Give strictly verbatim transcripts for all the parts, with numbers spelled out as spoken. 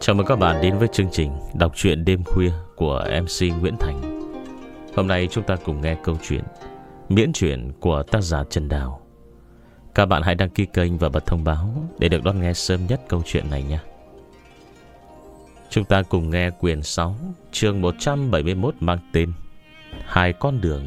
Chào mừng các bạn đến với chương trình đọc truyện đêm khuya của em xê Nguyễn Thành. Hôm nay chúng ta cùng nghe câu chuyện miễn truyện của tác giả Trần Đào. Các bạn hãy đăng ký kênh và bật thông báo để được đón nghe sớm nhất câu chuyện này nhé. Chúng ta cùng nghe quyển sáu, chương một trăm bảy mươi mốt mang tên Hai con đường.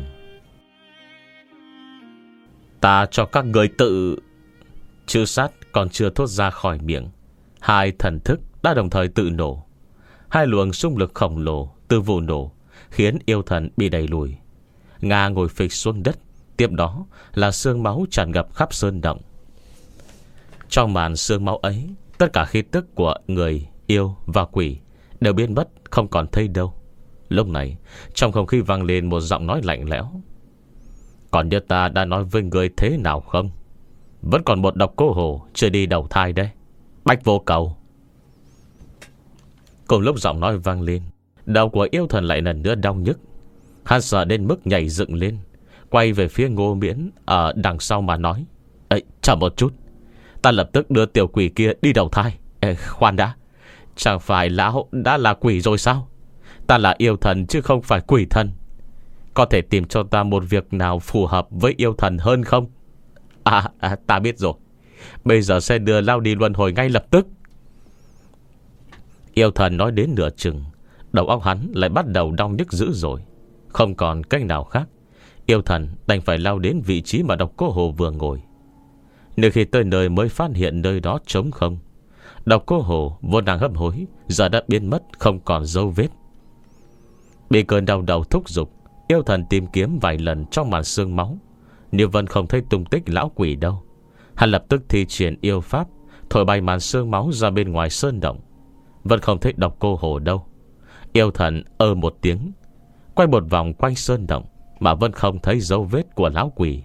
Ta cho các người tự... Chữ sát còn chưa thốt ra khỏi miệng, hai thần thức đã đồng thời tự nổ. Hai luồng xung lực khổng lồ từ vụ nổ khiến yêu thần bị đẩy lùi. Nga ngồi phịch xuống đất. Tiếp đó là xương máu tràn ngập khắp sơn động. Trong màn xương máu ấy, tất cả khí tức của người, yêu và quỷ đều biến mất, không còn thấy đâu. Lúc này trong không khí vang lên một giọng nói lạnh lẽo. Còn như ta đã nói với người thế nào không? Vẫn còn một độc cô hồ chưa đi đầu thai đấy, Bách Vô Cầu. Cùng lúc giọng nói vang lên, đầu của yêu thần lại lần nữa đau nhức. Hắn sợ đến mức nhảy dựng lên, quay về phía Ngô Miễn ở đằng sau mà nói: Ê, chờ một chút, ta lập tức đưa tiểu quỷ kia đi đầu thai. Ê, khoan đã, chẳng phải lão đã là quỷ rồi sao? Ta là yêu thần chứ không phải quỷ thần. Có thể tìm cho ta một việc nào phù hợp với yêu thần hơn không? À, à ta biết rồi, bây giờ sẽ đưa lão đi luân hồi ngay lập tức. Yêu thần nói đến nửa chừng, đầu óc hắn lại bắt đầu đau nhức dữ rồi. Không còn cách nào khác, yêu thần đành phải lao đến vị trí mà độc cô hồ vừa ngồi. Nếu khi tới nơi mới phát hiện nơi đó trống không. Độc cô hồ vốn đang hấp hối giờ đã biến mất, không còn dấu vết. Bị cơn đau đầu thúc giục, yêu thần tìm kiếm vài lần trong màn xương máu, nhưng vẫn không thấy tung tích lão quỷ đâu. Hắn lập tức thi triển yêu pháp, thổi bay màn xương máu ra bên ngoài sơn động. Vẫn không thấy độc cô hồ đâu. Yêu thần ơ một tiếng, quay một vòng quanh sơn động, mà vẫn không thấy dấu vết của lão quỷ.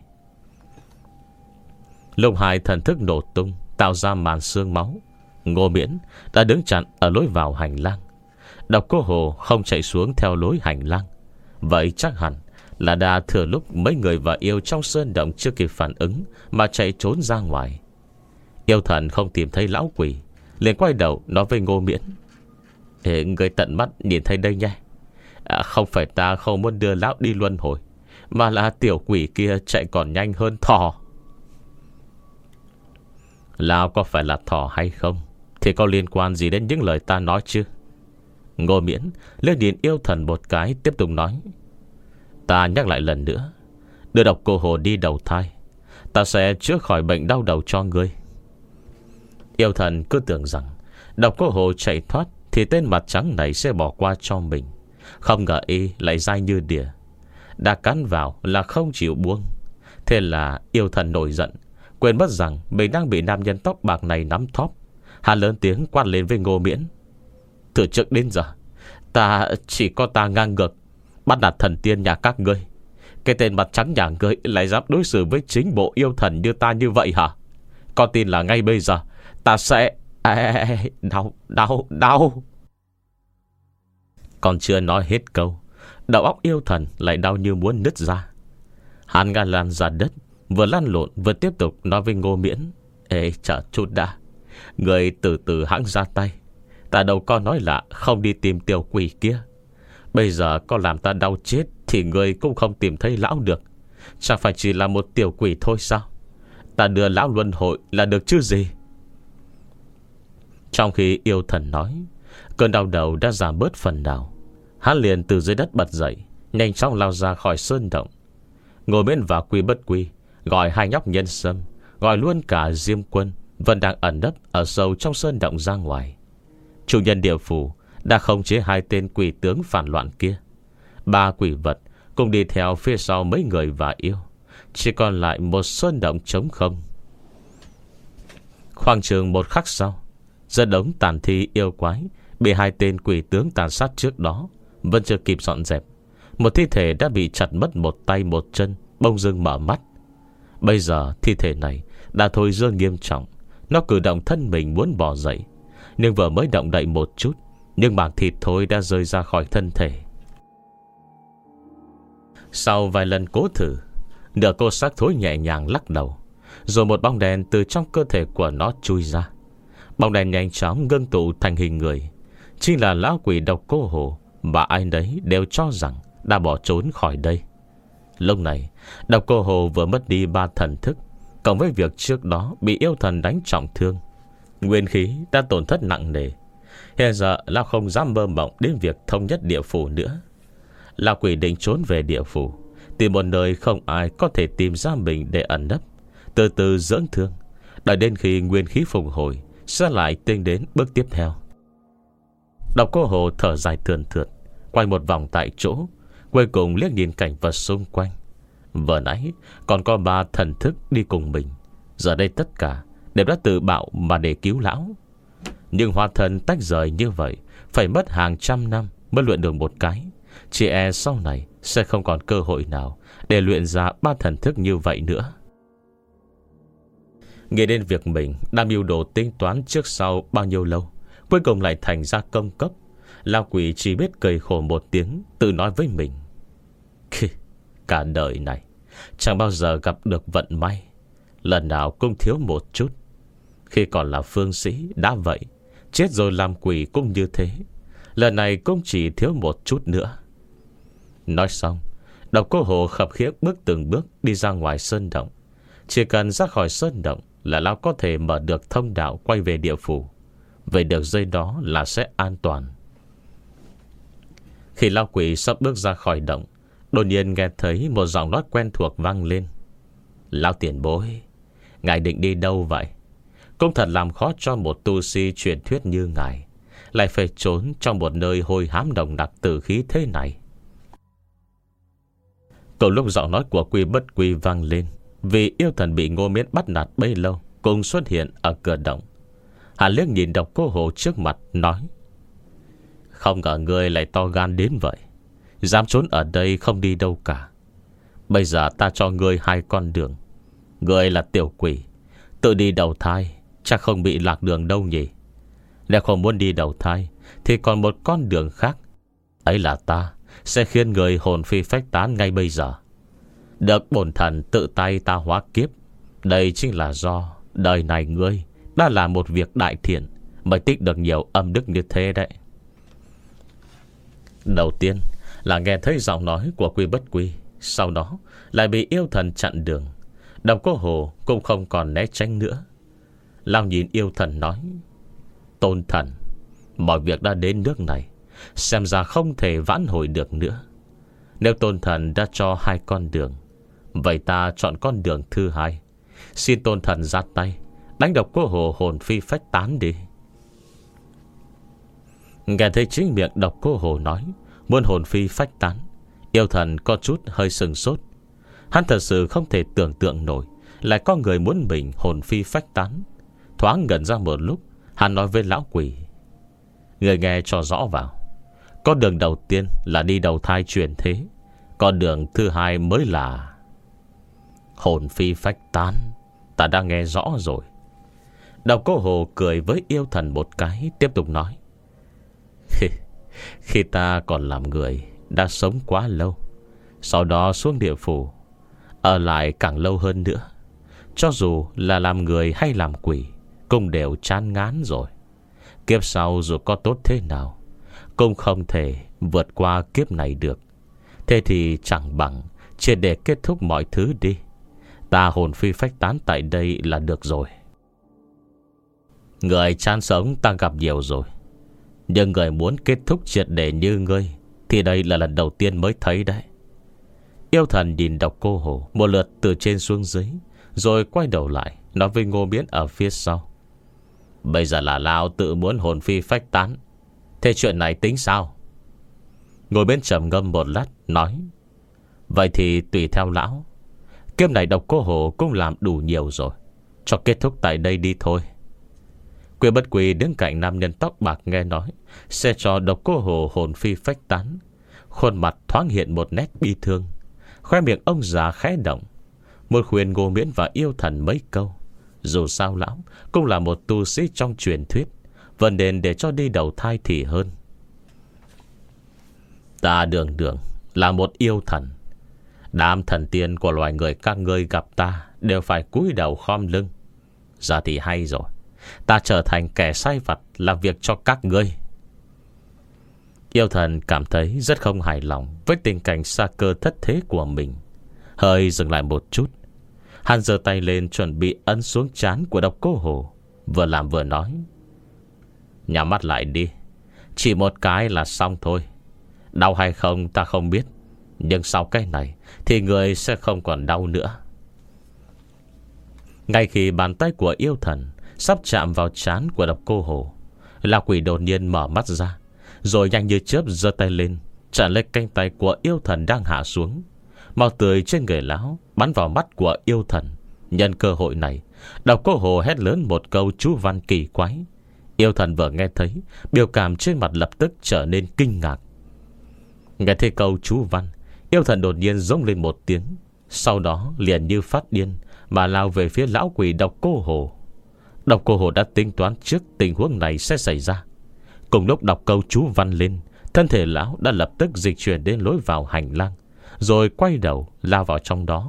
Lúc hai thần thức nổ tung, tạo ra màn xương máu, Ngô Miễn đã đứng chặn ở lối vào hành lang. Độc cô hồ không chạy xuống theo lối hành lang. Vậy chắc hẳn là đã thừa lúc mấy người và yêu trong sơn động chưa kịp phản ứng mà chạy trốn ra ngoài. Yêu thần không tìm thấy lão quỷ, liền quay đầu nói với Ngô Miễn: Ê, người tận mắt nhìn thấy đây nha. à, Không phải ta không muốn đưa lão đi luân hồi, mà là tiểu quỷ kia chạy còn nhanh hơn thỏ. Lão có phải là thỏ hay không thì có liên quan gì đến những lời ta nói chứ? Ngô Miễn lên nhìn yêu thần một cái, tiếp tục nói: Ta nhắc lại lần nữa, đưa độc cô hồ đi đầu thai, ta sẽ chữa khỏi bệnh đau đầu cho ngươi. Yêu thần cứ tưởng rằng độc cô hồ chạy thoát thì tên mặt trắng này sẽ bỏ qua cho mình. Không ngờ y lại dai như đỉa, đã cắn vào là không chịu buông. Thế là yêu thần nổi giận, quên mất rằng mình đang bị nam nhân tóc bạc này nắm thóp. Hắn lớn tiếng quát lên với Ngô Miễn: Từ trước đến giờ ta chỉ có ta ngang ngược bắt nạt thần tiên nhà các ngươi. Cái tên mặt trắng nhà ngươi lại dám đối xử với chính bộ yêu thần như ta như vậy hả? Con tin là ngay bây giờ ta sẽ... À, đau, đau, đau. Còn chưa nói hết câu, đầu óc yêu thần lại đau như muốn nứt ra. Hắn ngã lăn ra đất, vừa lăn lộn vừa tiếp tục nói với Ngô Miễn: Ê, chờ chút đã, người từ từ hãng ra tay. Ta đâu có nói là không đi tìm tiểu quỷ kia. Bây giờ có làm ta đau chết thì người cũng không tìm thấy lão được. Chẳng phải chỉ là một tiểu quỷ thôi sao? Ta đưa lão luân hồi là được chứ gì? Trong khi yêu thần nói, cơn đau đầu đã giảm bớt phần nào. Hắn liền từ dưới đất bật dậy, nhanh chóng lao ra khỏi sơn động. Ngồi bên và Quy Bất Quy gọi hai nhóc Nhân Sâm, gọi luôn cả Diêm Quân vẫn đang ẩn nấp ở sâu trong sơn động ra ngoài. Chủ nhân địa phủ đã khống chế hai tên quỷ tướng phản loạn kia. Ba quỷ vật cùng đi theo phía sau mấy người và yêu. Chỉ còn lại một sơn động trống không. Khoảng chừng một khắc sau, dẫn đống tàn thi yêu quái bị hai tên quỷ tướng tàn sát trước đó vẫn chưa kịp dọn dẹp. Một thi thể đã bị chặt mất một tay một chân, bỗng dưng mở mắt. Bây giờ thi thể này đã thôi dương nghiêm trọng. Nó cử động thân mình muốn bò dậy, nhưng vừa mới động đậy một chút, nhưng mảng thịt thôi đã rơi ra khỏi thân thể. Sau vài lần cố thử, nửa cô xác thối nhẹ nhàng lắc đầu, rồi một bóng đèn từ trong cơ thể của nó chui ra. Bóng đèn nhanh chóng ngưng tụ thành hình người, chính là lão quỷ độc cô hồ mà ai nấy đều cho rằng đã bỏ trốn khỏi đây. Lúc này độc cô hồ vừa mất đi ba thần thức, cộng với việc trước đó bị yêu thần đánh trọng thương, nguyên khí đã tổn thất nặng nề. Hiện giờ lão không dám mơ mộng đến việc thống nhất địa phủ nữa. Lão quỷ định trốn về địa phủ, tìm một nơi không ai có thể tìm ra mình để ẩn nấp, từ từ dưỡng thương, đợi đến khi nguyên khí phục hồi sẽ lại tính đến bước tiếp theo. Độc cô hồ thở dài thườn thượt, quay một vòng tại chỗ, cuối cùng liếc nhìn cảnh vật xung quanh. Vừa nãy còn có ba thần thức đi cùng mình, giờ đây tất cả đều đã tự bạo mà để cứu lão. Nhưng hóa thần tách rời như vậy phải mất hàng trăm năm mới luyện được một cái. Chỉ e sau này sẽ không còn cơ hội nào để luyện ra ba thần thức như vậy nữa. Nghĩ đến việc mình đã mưu đồ tính toán trước sau bao nhiêu lâu, cuối cùng lại thành ra công cốc, lão quỷ chỉ biết cười khổ một tiếng, tự nói với mình: cả đời này chẳng bao giờ gặp được vận may, lần nào cũng thiếu một chút. Khi còn là phương sĩ đã vậy, chết rồi làm quỷ cũng như thế, lần này cũng chỉ thiếu một chút nữa. Nói xong, độc cô hồ khập khiễng bước từng bước đi ra ngoài sơn động. Chỉ cần ra khỏi sơn động là lão có thể mở được thông đạo quay về địa phủ. Về được dây đó là sẽ an toàn. Khi lão quỷ sắp bước ra khỏi động, đột nhiên nghe thấy một giọng nói quen thuộc vang lên: lão tiền bối, ngài định đi đâu vậy? Cũng thật làm khó cho một tu sĩ truyền thuyết như ngài lại phải trốn trong một nơi hôi hám nồng nặc tử khí thế này. Cầu lúc giọng nói của Quy Bất Quy vang lên, vì yêu thần bị Ngô Miễn bắt nạt bấy lâu cùng xuất hiện ở cửa động. Hắn liếc nhìn độc cô hồ trước mặt, nói: không ngờ ngươi lại to gan đến vậy, dám trốn ở đây không đi đâu cả. Bây giờ ta cho ngươi hai con đường. Ngươi là tiểu quỷ, tự đi đầu thai chắc không bị lạc đường đâu nhỉ. Nếu không muốn đi đầu thai thì còn một con đường khác, ấy là ta sẽ khiến người hồn phi phách tán ngay bây giờ. Được bổn thần tự tay ta hóa kiếp. Đây chính là do đời này ngươi đã là một việc đại thiện mới tích được nhiều âm đức như thế đấy. Đầu tiên là nghe thấy giọng nói của Quy Bất Quy, sau đó lại bị yêu thần chặn đường. Độc cô hồ cũng không còn né tránh nữa. Lao nhìn yêu thần nói: tôn thần, mọi việc đã đến nước này, xem ra không thể vãn hồi được nữa. Nếu tôn thần đã cho hai con đường, vậy ta chọn con đường thứ hai. Xin tôn thần ra tay, đánh độc cô hồ hồn phi phách tán đi. Nghe thấy chính miệng độc cô hồ nói muốn hồn phi phách tán, yêu thần có chút hơi sừng sốt. Hắn thật sự không thể tưởng tượng nổi lại có người muốn mình hồn phi phách tán. Thoáng ngẩn ra một lúc, hắn nói với lão quỷ: người nghe cho rõ vào. Con đường đầu tiên là đi đầu thai chuyển thế, con đường thứ hai mới là hồn phi phách tán. Ta đã nghe rõ rồi. Độc cô hồ cười với yêu thần một cái, tiếp tục nói: khi ta còn làm người đã sống quá lâu, sau đó xuống địa phủ, ở lại càng lâu hơn nữa. Cho dù là làm người hay làm quỷ cũng đều chán ngán rồi. Kiếp sau dù có tốt thế nào cũng không thể vượt qua kiếp này được. Thế thì chẳng bằng chỉ để kết thúc mọi thứ đi. Ta hồn phi phách tán tại đây là được rồi. Người chán sống ta gặp nhiều rồi, nhưng người muốn kết thúc triệt để như ngươi thì đây là lần đầu tiên mới thấy đấy. Yêu thần nhìn độc cô hồ một lượt từ trên xuống dưới, rồi quay đầu lại nói với Ngô Miễn ở phía sau: bây giờ là lão tự muốn hồn phi phách tán, thế chuyện này tính sao? Ngô Miễn trầm ngâm một lát nói: vậy thì tùy theo lão. Kiếp này độc cô hồ cũng làm đủ nhiều rồi, cho kết thúc tại đây đi thôi. Quy Bất Quy đứng cạnh nam nhân tóc bạc nghe nói sẽ cho độc cô hồ hồn phi phách tán, khuôn mặt thoáng hiện một nét bi thương. Khoe miệng ông già khẽ động, muốn khuyên Ngô Miễn và yêu thần mấy câu. Dù sao lão cũng là một tu sĩ trong truyền thuyết, vẫn nên để cho đi đầu thai thì hơn. Ta đường đường là một yêu thần, đám thần tiên của loài người các ngươi gặp ta đều phải cúi đầu khom lưng. Giờ thì hay rồi, ta trở thành kẻ sai vặt làm việc cho các ngươi. Yêu thần cảm thấy rất không hài lòng với tình cảnh xa cơ thất thế của mình, hơi dừng lại một chút. Hắn giơ tay lên chuẩn bị ấn xuống trán của Độc Cô Hồ, vừa làm vừa nói: nhắm mắt lại đi, chỉ một cái là xong thôi. Đau hay không ta không biết, nhưng sau cái này thì người sẽ không còn đau nữa. Ngay khi bàn tay của yêu thần sắp chạm vào trán của Độc Cô Hồ, lão quỷ đột nhiên mở mắt ra, rồi nhanh như chớp giơ tay lên chặn lấy cánh tay của yêu thần đang hạ xuống. Máu tươi trên người lão bắn vào mắt của yêu thần. Nhân cơ hội này, Độc Cô Hồ hét lớn một câu chú văn kỳ quái. Yêu thần vừa nghe thấy, biểu cảm trên mặt lập tức trở nên kinh ngạc. Nghe thấy câu chú văn, yêu thần đột nhiên rống lên một tiếng, sau đó liền như phát điên mà lao về phía lão quỷ Độc Cô Hồ. Độc Cô Hồ đã tính toán trước tình huống này sẽ xảy ra. Cùng lúc đọc câu chú văn lên, thân thể lão đã lập tức dịch chuyển đến lối vào hành lang, rồi quay đầu lao vào trong đó.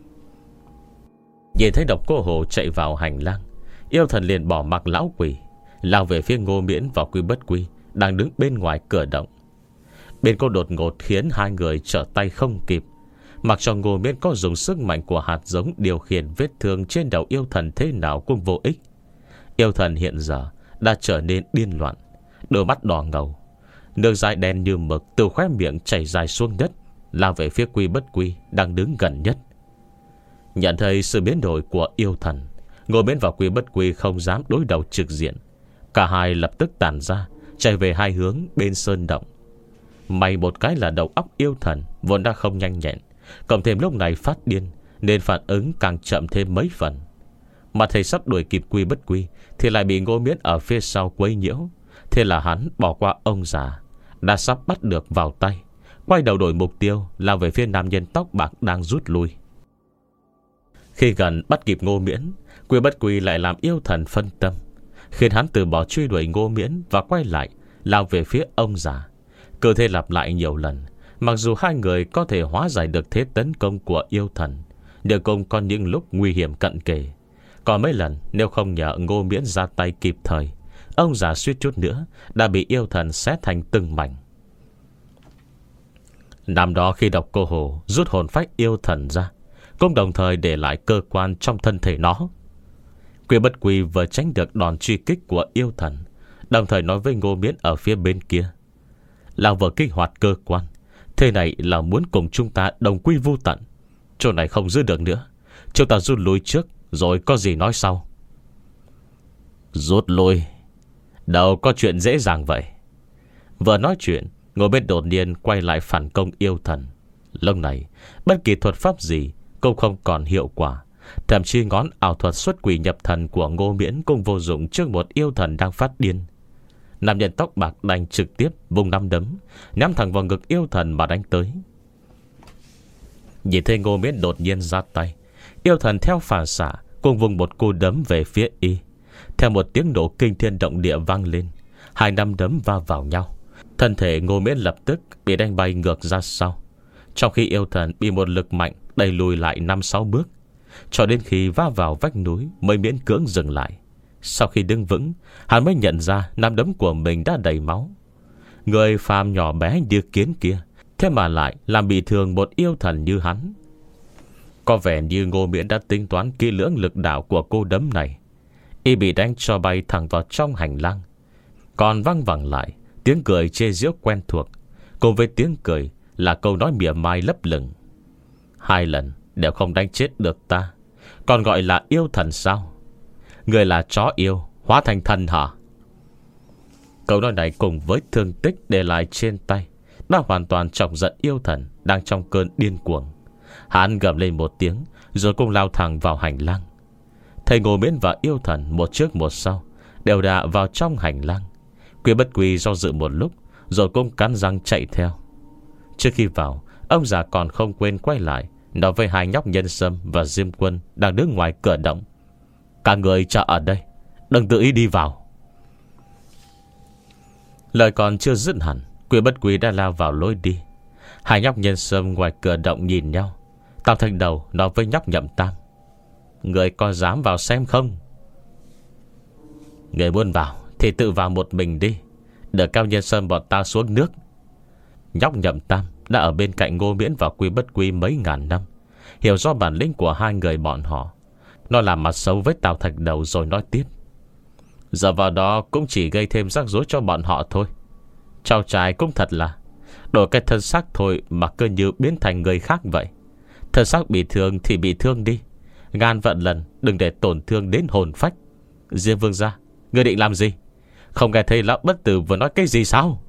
Nhìn thấy Độc Cô Hồ chạy vào hành lang, yêu thần liền bỏ mặc lão quỷ, lao về phía Ngô Miễn và Quy Bất Quy đang đứng bên ngoài cửa động. Bên cô đột ngột khiến hai người trở tay không kịp. Mặc cho Ngô Miễn có dùng sức mạnh của hạt giống điều khiển vết thương trên đầu yêu thần thế nào cũng vô ích. Yêu thần hiện giờ đã trở nên điên loạn, đôi mắt đỏ ngầu, nước dãi đen như mực từ khóe miệng chảy dài xuống đất, lao về phía Quy Bất Quy đang đứng gần nhất. Nhận thấy sự biến đổi của yêu thần, Ngô Miễn và Quy Bất Quy không dám đối đầu trực diện. Cả hai lập tức tản ra, chạy về hai hướng bên sơn động. May một cái là đầu óc yêu thần vốn đã không nhanh nhẹn, cộng thêm lúc này phát điên, nên phản ứng càng chậm thêm mấy phần. Mà thầy sắp đuổi kịp Quy Bất Quy thì lại bị Ngô Miễn ở phía sau quấy nhiễu. Thế là hắn bỏ qua ông già đã sắp bắt được vào tay, quay đầu đổi mục tiêu, lao về phía nam nhân tóc bạc đang rút lui. Khi gần bắt kịp Ngô Miễn, Quy Bất Quy lại làm yêu thần phân tâm, khiến hắn từ bỏ truy đuổi Ngô Miễn và quay lại lao về phía ông già. Cơ thể lặp lại nhiều lần. Mặc dù hai người có thể hóa giải được thế tấn công của yêu thần, nhưng cũng có những lúc nguy hiểm cận kề. Còn mấy lần nếu không nhờ Ngô Miễn ra tay kịp thời, ông già suýt chút nữa đã bị yêu thần xé thành từng mảnh. Năm đó khi Độc Cô Hồ rút hồn phách yêu thần ra, cũng đồng thời để lại cơ quan trong thân thể nó. Quy Bất Quy vừa tránh được đòn truy kích của yêu thần, đồng thời nói với Ngô Miễn ở phía bên kia: lão vừa kích hoạt cơ quan, thế này là muốn cùng chúng ta đồng quy vu tận. Chỗ này không giữ được nữa, chúng ta rút lui trước, rồi có gì nói sau. Rút lui? Đâu có chuyện dễ dàng vậy. Vừa nói chuyện, Ngô Miễn đột nhiên quay lại phản công yêu thần. Lúc này bất kỳ thuật pháp gì cũng không còn hiệu quả. Thậm chí ngón ảo thuật xuất quỷ nhập thần của Ngô Miễn cũng vô dụng trước một yêu thần đang phát điên. Nam nhân tóc bạc đành trực tiếp vùng nắm đấm, nhắm thẳng vào ngực yêu thần mà đánh tới. Nhìn thấy Ngô Miễn đột nhiên ra tay, yêu thần theo phản xạ cùng vùng một cú đấm về phía y. Theo một tiếng nổ kinh thiên động địa vang lên, hai nắm đấm va vào nhau. Thân thể Ngô Miễn lập tức bị đánh bay ngược ra sau, trong khi yêu thần bị một lực mạnh đẩy lùi lại năm sáu bước, cho đến khi va vào vách núi mới miễn cưỡng dừng lại. Sau khi đứng vững, hắn mới nhận ra nắm đấm của mình đã đầy máu. Người phàm nhỏ bé như kiến kia, thế mà lại làm bị thương một yêu thần như hắn. Có vẻ như Ngô Miễn đã tính toán kỹ lưỡng lực đạo của cô đấm này. Y bị đánh cho bay thẳng vào trong hành lang. Còn văng vẳng lại tiếng cười chê giễu quen thuộc, cùng với tiếng cười là câu nói mỉa mai lấp lửng: hai lần đều không đánh chết được ta, còn gọi là yêu thần sao? Người là chó yêu hóa thành thần hả? Câu nói này cùng với thương tích để lại trên tay đã hoàn toàn chọc giận yêu thần đang trong cơn điên cuồng. Hắn gầm lên một tiếng, rồi cũng lao thẳng vào hành lang. Thầy Ngô Miễn và yêu thần một trước một sau đều đạ vào trong hành lang. Quy Bất Quy do dự một lúc, rồi cũng cắn răng chạy theo. Trước khi vào, ông già còn không quên quay lại nói với hai nhóc Nhân Sâm và Diêm Quân đang đứng ngoài cửa động: các người chờ ở đây, đừng tự ý đi vào. Lời còn chưa dứt hẳn, Quy Bất Quy đã lao vào lối đi. Hai nhóc Nhân Sâm ngoài cửa động nhìn nhau. Tam Thanh Đầu nói với nhóc Nhậm Tam: người có dám vào xem không? Người muốn vào thì tự vào một mình đi, đợi cao Nhân Sâm bọn ta xuống nước Nhóc Nhậm Tam đã ở bên cạnh Ngô Miễn và Quy Bất Quy mấy ngàn năm, hiểu rõ bản lĩnh của hai người bọn họ. Nó làm mặt xấu với Tào Thạch Đầu rồi nói tiếp: giờ vào đó cũng chỉ gây thêm rắc rối cho bọn họ thôi. Cháu trai cũng thật là đổi cái thân xác thôi mà cơ như biến thành người khác vậy. Thân xác bị thương thì bị thương đi, ngàn vạn lần đừng để tổn thương đến hồn phách. Diêm Vương gia, ngươi định làm gì? Không nghe thấy lão bất tử vừa nói cái gì sao?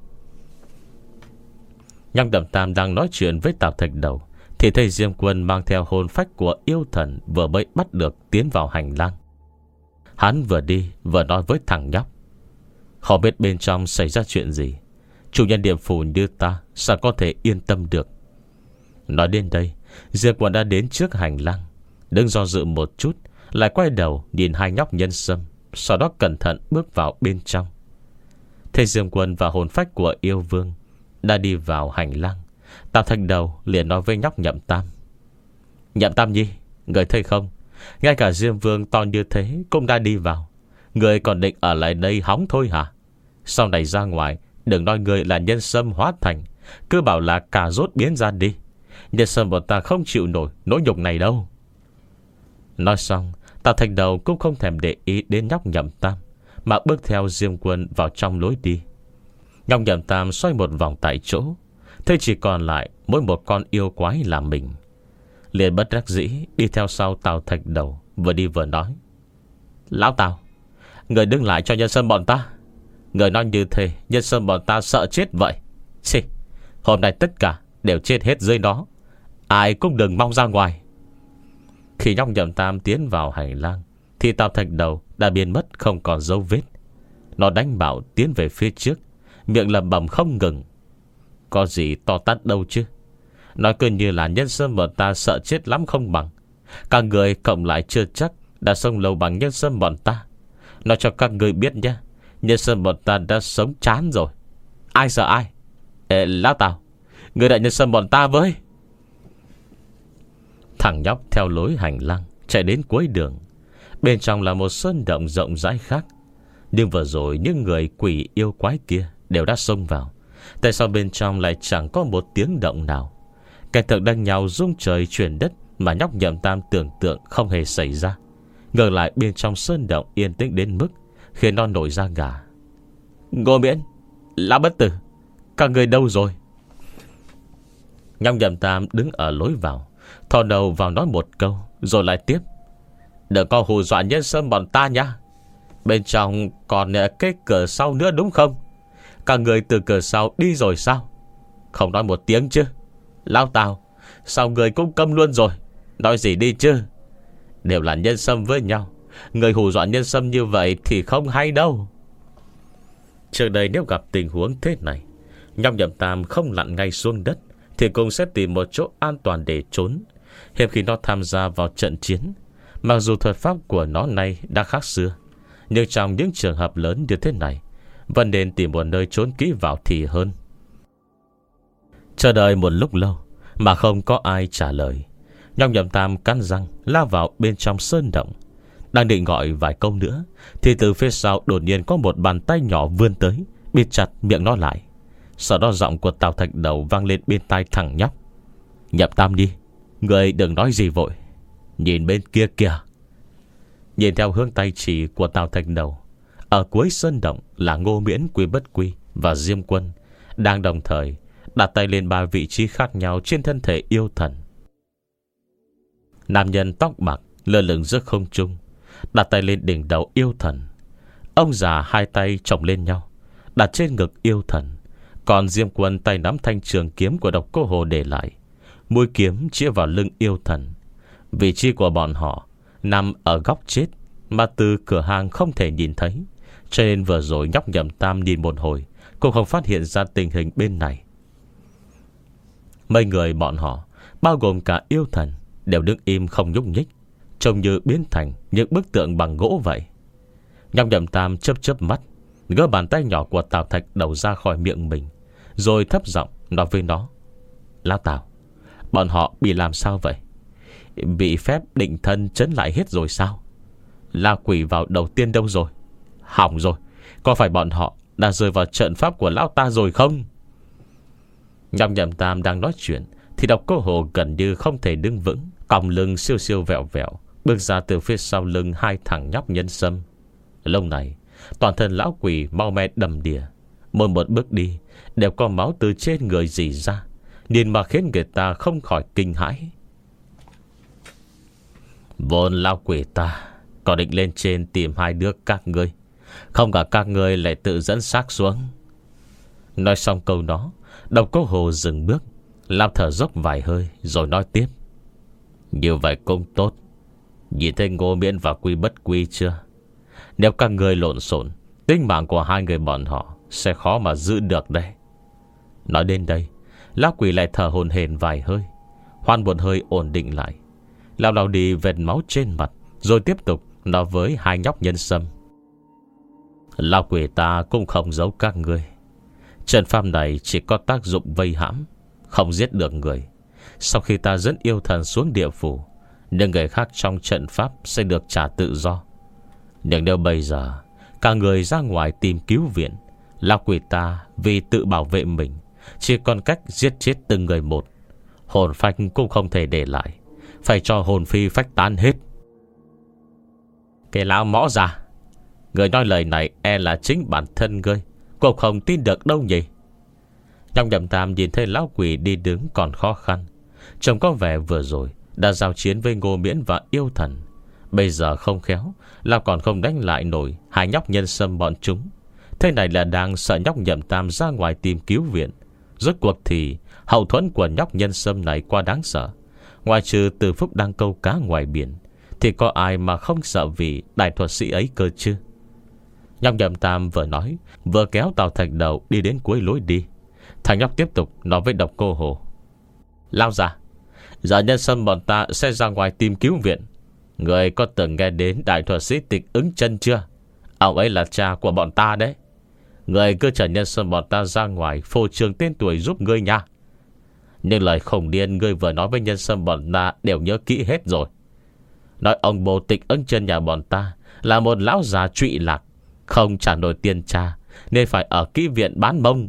Nhóc Nhậm Tam đang nói chuyện với Tào Thạch Đầu thì thấy Diêm Quân mang theo hồn phách của yêu thần vừa mới bắt được tiến vào hành lang. Hắn vừa đi vừa nói với thằng nhóc: không biết bên trong xảy ra chuyện gì, chủ nhân địa phủ như ta sao có thể yên tâm được. Nói đến đây, Diêm Quân đã đến trước hành lang, đứng do dự một chút, lại quay đầu nhìn hai nhóc nhân sâm, sau đó cẩn thận bước vào bên trong. Thấy Diêm Quân và hồn phách của yêu vương đã đi vào hành lang, Tào Thạch Đầu liền nói với nhóc Nhậm Tam: Nhậm Tam nhi, người thấy không, ngay cả Diêm Vương to như thế cũng đã đi vào. Người còn định ở lại đây hóng thôi hả? Sau này ra ngoài đừng nói người là nhân sâm hóa thành, cứ bảo là cà rốt biến ra đi. Nhân sâm bọn ta không chịu nổi nỗi nhục này đâu. Nói xong, Tào Thạch Đầu cũng không thèm để ý đến nhóc Nhậm Tam, mà bước theo Diêm Quân vào trong lối đi. Nhóc Nhậm Tam xoay một vòng tại chỗ, thế chỉ còn lại mỗi một con yêu quái là mình. Liền bất đắc dĩ đi theo sau Tào Thạch Đầu, vừa đi vừa nói: Lão Tào, người đứng lại cho nhân sâm bọn ta. Người nói như thế nhân sâm bọn ta sợ chết vậy. Chì, hôm nay tất cả đều chết hết dưới nó, ai cũng đừng mong ra ngoài. Khi nhóc Nhậm Tam tiến vào hành lang thì Tào Thạch Đầu đã biến mất không còn dấu vết. Nó đánh bảo tiến về phía trước, miệng lẩm bẩm không ngừng: có gì to tát đâu chứ. Nói cứ như là nhân sâm bọn ta sợ chết lắm không bằng. Các người cộng lại chưa chắc đã sống lâu bằng nhân sâm bọn ta. Nói cho các người biết nhé, nhân sâm bọn ta đã sống chán rồi. Ai sợ ai? Ê, Lão Tào, người đại nhân sâm bọn ta với. Thằng nhóc theo lối hành lang chạy đến cuối đường. Bên trong là một sơn động rộng rãi khác. Nhưng vừa rồi những người quỷ yêu quái kia đều đã xông vào. Tại sao bên trong lại chẳng có một tiếng động nào? Kẻ thực đánh nhau rung trời chuyển đất mà nhóc Nhậm Tam tưởng tượng không hề xảy ra. Ngược lại bên trong sơn động yên tĩnh đến mức khiến nó nổi da gà. Ngô Miễn, Lão Bất Tử, các người đâu rồi? Nhóc Nhậm Tam đứng ở lối vào, thò đầu vào nói một câu rồi lại tiếp: đừng có hù dọa nhân sâm bọn ta nhá. Bên trong còn cái cửa sau nữa đúng không? Các người từ cửa sau đi rồi sao? Không nói một tiếng chứ? Lão Tào, sao người cũng câm luôn rồi? Nói gì đi chứ? Đều là nhân sâm với nhau, người hù dọa nhân sâm như vậy thì không hay đâu. Trước đây nếu gặp tình huống thế này, nhóc Nhậm Tam không lặn ngay xuống đất thì cũng sẽ tìm một chỗ an toàn để trốn. Hiếm khi nó tham gia vào trận chiến. Mặc dù thuật pháp của nó nay đã khác xưa, nhưng trong những trường hợp lớn như thế này vẫn nên tìm một nơi trốn kỹ vào thì hơn. Chờ đợi một lúc lâu mà không có ai trả lời, nhóc Nhậm Tam cắn răng lao vào bên trong sơn động. Đang định gọi vài câu nữa thì từ phía sau đột nhiên có một bàn tay nhỏ vươn tới, bịt chặt miệng nó lại. Sau đó giọng của Tào Thạch Đầu vang lên bên tai thằng nhóc: Nhậm Tam đi, người đừng nói gì vội, nhìn bên kia kìa. Nhìn theo hướng tay chỉ của Tào Thạch Đầu, ở cuối sơn động là Ngô Miễn, Quy Bất Quy và Diêm Quân đang đồng thời đặt tay lên ba vị trí khác nhau trên thân thể yêu thần. Nam nhân tóc bạc lơ lửng giữa không trung, đặt tay lên đỉnh đầu yêu thần. Ông già hai tay chồng lên nhau đặt trên ngực yêu thần. Còn Diêm Quân tay nắm thanh trường kiếm của Độc Cô Hồ để lại, mũi kiếm chĩa vào lưng yêu thần. Vị trí của bọn họ nằm ở góc chết mà từ cửa hàng không thể nhìn thấy, cho nên vừa rồi nhóc Nhậm Tam nhìn một hồi cũng không phát hiện ra tình hình bên này. Mấy người bọn họ, bao gồm cả yêu thần, đều đứng im không nhúc nhích, trông như biến thành những bức tượng bằng gỗ vậy. Nhóc Nhậm Tam chớp chớp mắt, gỡ bàn tay nhỏ của Tào Thạch Đầu ra khỏi miệng mình, rồi thấp giọng nói với nó: Lão Tào, bọn họ bị làm sao vậy? Bị phép định thân trấn lại hết rồi sao? La quỷ vào đầu tiên đâu rồi? Hỏng rồi, có phải bọn họ đã rơi vào trận pháp của lão ta rồi không? Nhọc Nhậm Tam đang nói chuyện thì Độc Cô Hồ gần như không thể đứng vững, còng lưng siêu siêu vẹo vẹo bước ra từ phía sau lưng hai thằng nhóc nhân sâm. Lúc này toàn thân lão quỷ mau me đầm đìa, mỗi một bước đi đều có máu từ trên người rỉ ra, nhìn mà khiến người ta không khỏi kinh hãi. Vốn lão quỷ ta có định lên trên tìm hai đứa các ngươi, không cả các ngươi lại tự dẫn xác xuống. Nói xong câu đó, Độc Cô Hồ dừng bước, làm thở dốc vài hơi rồi nói tiếp. Như vậy cũng tốt. Nhìn thấy Ngô Miễn và Quy Bất Quy chưa? Nếu các ngươi lộn xộn, tính mạng của hai người bọn họ sẽ khó mà giữ được đây. Nói đến đây, lão quỷ lại thở hổn hển vài hơi, hoan một hơi ổn định lại, lao lao đi vệt máu trên mặt, rồi tiếp tục nói với hai nhóc nhân sâm. Lão quỷ ta cũng không giấu các ngươi, trận pháp này chỉ có tác dụng vây hãm, không giết được người. Sau khi ta dẫn yêu thần xuống địa phủ, những người khác trong trận pháp sẽ được trả tự do. Nhưng nếu bây giờ cả người ra ngoài tìm cứu viện, lão quỷ ta vì tự bảo vệ mình chỉ còn cách giết chết từng người một. Hồn phách cũng không thể để lại, phải cho hồn phi phách tán hết. Cái lão mõ già, người nói lời này e là chính bản thân ngươi cũng không tin được đâu nhỉ. Nhóc Nhậm Tam nhìn thấy lão quỷ đi đứng còn khó khăn, trông có vẻ vừa rồi đã giao chiến với Ngô Miễn và yêu thần, bây giờ không khéo là còn không đánh lại nổi hai nhóc nhân sâm bọn chúng. Thế này là đang sợ nhóc Nhậm Tam ra ngoài tìm cứu viện. Rốt cuộc thì hậu thuẫn của nhóc nhân sâm này quá đáng sợ. Ngoài trừ Từ Phúc đang câu cá ngoài biển, thì có ai mà không sợ vì đại thuật sĩ ấy cơ chứ? Nhóc Nhậm Tam vừa nói vừa kéo Tào Thạch Đầu đi đến cuối lối đi. Thằng nhóc tiếp tục nói với Độc Cô Hồ. Lao già, giờ nhân sâm bọn ta sẽ ra ngoài tìm cứu viện. Người có từng nghe đến đại thuật sĩ Tịch Ứng Chân chưa? Ông ấy là cha của bọn ta đấy. Người cứ chở nhân sâm bọn ta ra ngoài phô trương tên tuổi giúp ngươi nha. Nhưng lời khủng điên ngươi vừa nói với nhân sâm bọn ta đều nhớ kỹ hết rồi. Nói ông bồ Tịch Ứng Chân nhà bọn ta là một lão già trụy lạc, không trả nổi tiền cha, nên phải ở kỹ viện bán mông.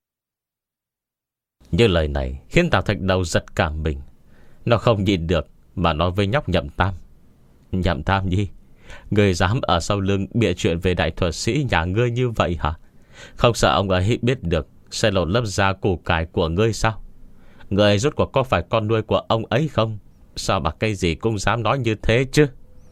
Như lời này khiến Tào Thạch Đầu giật cả mình. Nó không nhịn được mà nói với nhóc Nhậm Tam. Nhậm Tam nhi, ngươi dám ở sau lưng bịa chuyện về đại thuật sĩ nhà ngươi như vậy hả? Không sợ ông ấy biết được sẽ lột lớp da củ cải của ngươi sao? Ngươi rốt cuộc có phải con nuôi của ông ấy không? Sao mà cái gì cũng dám nói như thế chứ?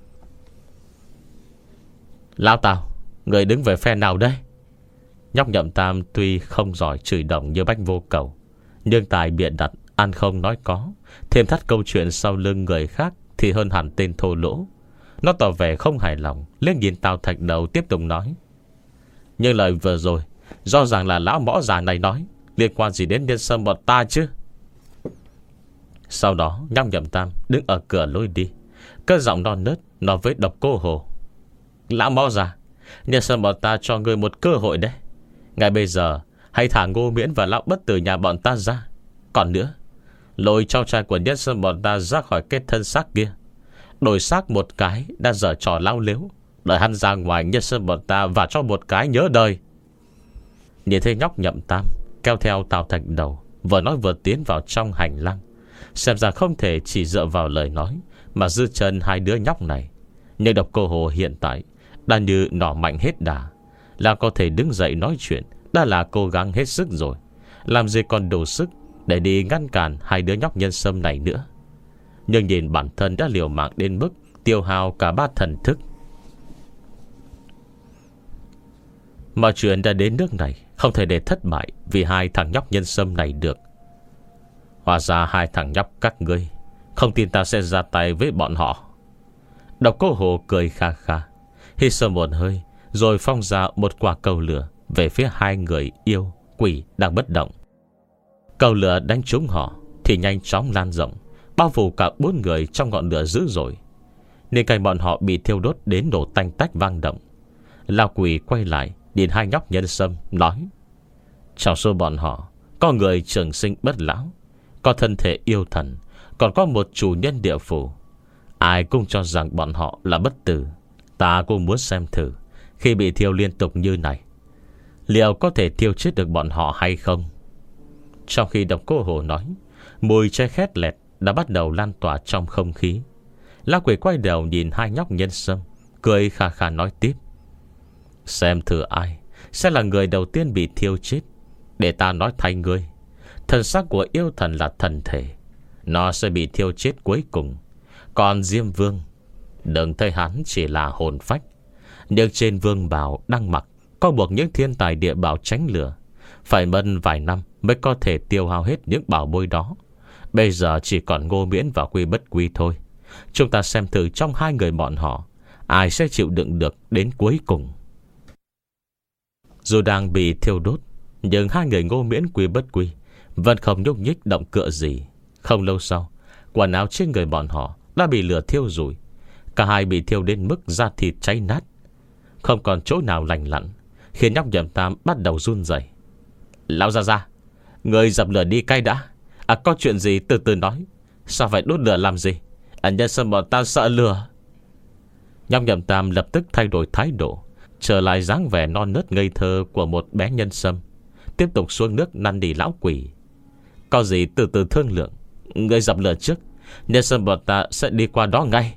Lão Tào, ngươi đứng về phe nào đây? Nhóc Nhậm Tam tuy không giỏi chửi đồng như Bách Vô Cầu, nhưng tài biện đặt, ăn không nói có, thêm thắt câu chuyện sau lưng người khác thì hơn hẳn tên thô lỗ. Nó tỏ vẻ không hài lòng, lên nhìn Tào Thạch Đầu tiếp tục nói. Nhưng lời vừa rồi rõ ràng là lão mõ già này nói, liên quan gì đến nhân sâm bọn ta chứ? Sau đó nhóc Nhậm Tam đứng ở cửa lối đi, cất giọng non nớt nói với Độc Cô Hồ. Lão mõ già, nhân sâm bọn ta cho ngươi một cơ hội đấy. Ngay bây giờ hãy thả Ngô Miễn và lão bất tử nhà bọn ta ra. Còn nữa, lôi cháu trai của nhân sâm bọn ta ra khỏi cái thân xác kia, đổi xác một cái đã dở trò lao lếu, đợi hắn ra ngoài nhân sâm bọn ta và cho một cái nhớ đời. Nhìn thấy nhóc Nhậm Tam kéo theo Tào Thạch Đầu, vừa nói vừa tiến vào trong hành lang, xem ra không thể chỉ dựa vào lời nói mà giữ chân hai đứa nhóc này. Nhưng Độc Cô Hồ hiện tại đã như nỏ mạnh hết đà, là có thể đứng dậy nói chuyện đã là cố gắng hết sức rồi, làm gì còn đủ sức để đi ngăn cản hai đứa nhóc nhân sâm này nữa. Nhưng nhìn bản thân đã liều mạng đến mức tiêu hao cả ba thần thức. Mọi chuyện đã đến nước này, không thể để thất bại vì hai thằng nhóc nhân sâm này được. Hóa ra hai thằng nhóc các ngươi không tin ta sẽ ra tay với bọn họ. Độc Cô Hồ cười kha kha, hít sâu một hơi, rồi phong ra một quả cầu lửa về phía hai người yêu quỷ đang bất động. Cầu lửa đánh trúng họ thì nhanh chóng lan rộng, bao phủ cả bốn người trong ngọn lửa dữ dội, nên cảnh bọn họ bị thiêu đốt đến nổ tanh tách vang động. Lão quỷ quay lại nhìn hai nhóc nhân sâm nói. Trong số bọn họ có người trường sinh bất lão, có thân thể yêu thần, còn có một chủ nhân địa phủ. Ai cũng cho rằng bọn họ là bất tử. Ta cũng muốn xem thử, khi bị thiêu liên tục như này, liệu có thể thiêu chết được bọn họ hay không. Trong khi Độc Cô Hồ nói, mùi cháy khét lẹt đã bắt đầu lan tỏa trong không khí. Lão quỷ quay đầu nhìn hai nhóc nhân sâm, cười khà khà nói tiếp: xem thử ai sẽ là người đầu tiên bị thiêu chết. Để ta nói thay ngươi, thần sắc của yêu thần là thần thể, nó sẽ bị thiêu chết cuối cùng. Còn Diêm Vương, đừng thấy hắn chỉ là hồn phách, nhưng trên vương bào đang mặc có buộc những thiên tài địa bảo tránh lửa, phải mất vài năm mới có thể tiêu hao hết những bảo bối đó. Bây giờ chỉ còn Ngô Miễn và Quy Bất Quy thôi. Chúng ta xem thử trong hai người bọn họ, ai sẽ chịu đựng được đến cuối cùng. Dù đang bị thiêu đốt, nhưng hai người Ngô Miễn Quy Bất Quy vẫn không nhúc nhích động cựa gì. Không lâu sau, quần áo trên người bọn họ đã bị lửa thiêu rụi. Cả hai bị thiêu đến mức da thịt cháy nát, không còn chỗ nào lành lặn, khiến nhóc Nhậm Tam bắt đầu run rẩy. Lão gia gia, người dập lửa đi cay đã. À, có chuyện gì từ từ nói. Sao phải đốt lửa làm gì? À, nhân sâm bọn ta sợ lửa. Nhóc Nhậm Tam lập tức thay đổi thái độ, trở lại dáng vẻ non nớt ngây thơ của một bé nhân sâm, tiếp tục xuống nước năn nỉ lão quỷ. Có gì từ từ thương lượng. Người dập lửa trước, nhân sâm bọn ta sẽ đi qua đó ngay.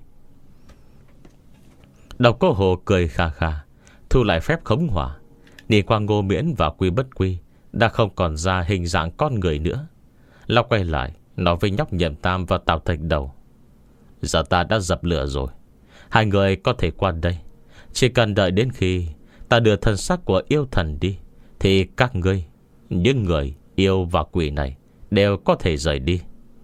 Độc Cô Hồ cười khà khà, thu lại phép khống hỏa, nhìn qua Ngô Miễn và Quy Bất Quy đã không còn ra hình dạng con người nữa. Lão quay lại nói với nhóc Nhậm Tam và Tào Thạch Đầu: giờ ta đã dập lửa rồi, hai người có thể qua đây. Chỉ cần đợi đến khi ta đưa thân xác của yêu thần đi, thì các ngươi, những người yêu và quỷ này, đều có thể rời đi.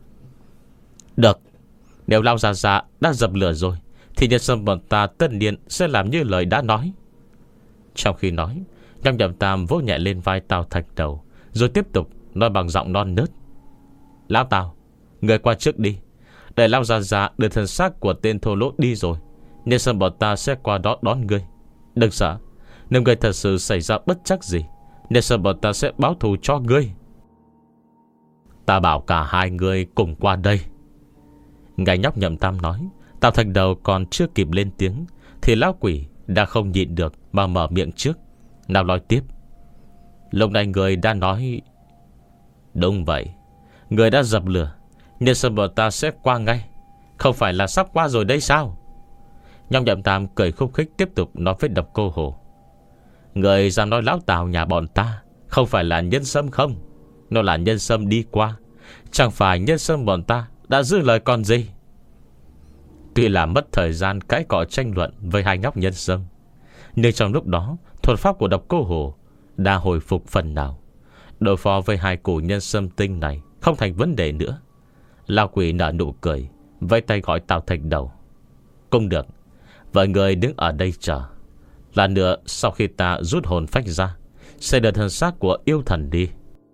Được. Nếu Lão già già đã dập lửa rồi, thì nhân sâm bọn ta tất nhiên sẽ làm như lời đã nói. Trong khi nói, nhóc Nhậm Tam vỗ nhẹ lên vai Tào Thạch Đầu, rồi tiếp tục nói bằng giọng non nớt: Lão Tào, người qua trước đi. Để Lão già già đưa thân xác của tên thô lỗ đi rồi, nhân sâm bọn ta sẽ qua đó đón ngươi. Đừng sợ, nếu ngươi thật sự xảy ra bất trắc gì, nhân sâm bọn ta sẽ báo thù cho ngươi. Ta bảo cả hai ngươi cùng qua đây. Ngài nhóc Nhậm Tam nói, Tào Thạch Đầu còn chưa kịp lên tiếng, thì lão quỷ đã không nhịn được mà mở miệng trước. Nào nói tiếp: lúc này người đã nói. Đúng vậy, người đã dập lửa, nhân sâm bọn ta sẽ qua ngay. Không phải là sắp qua rồi đây sao? Nhóc Nhậm Tam cười khúc khích tiếp tục nói với Độc Cô Hồ: người dám nói lão Tào nhà bọn ta không phải là nhân sâm không? Nó là nhân sâm đi qua, chẳng phải nhân sâm bọn ta đã giữ lời còn gì. Tuy là mất thời gian cãi cọ tranh luận với hai nhóc nhân sâm, nhưng trong lúc đó thuật pháp của Độc Cô Hồ đã hồi phục phần nào. Đối phó với hai củ nhân sâm tinh này không thành vấn đề nữa. Lão quỷ nở nụ cười, vẫy tay gọi Tào Thạch Đầu: cũng được, vậy người đứng ở đây chờ. Là nữa sau khi ta rút hồn phách ra, sẽ đưa thân xác của yêu thần đi.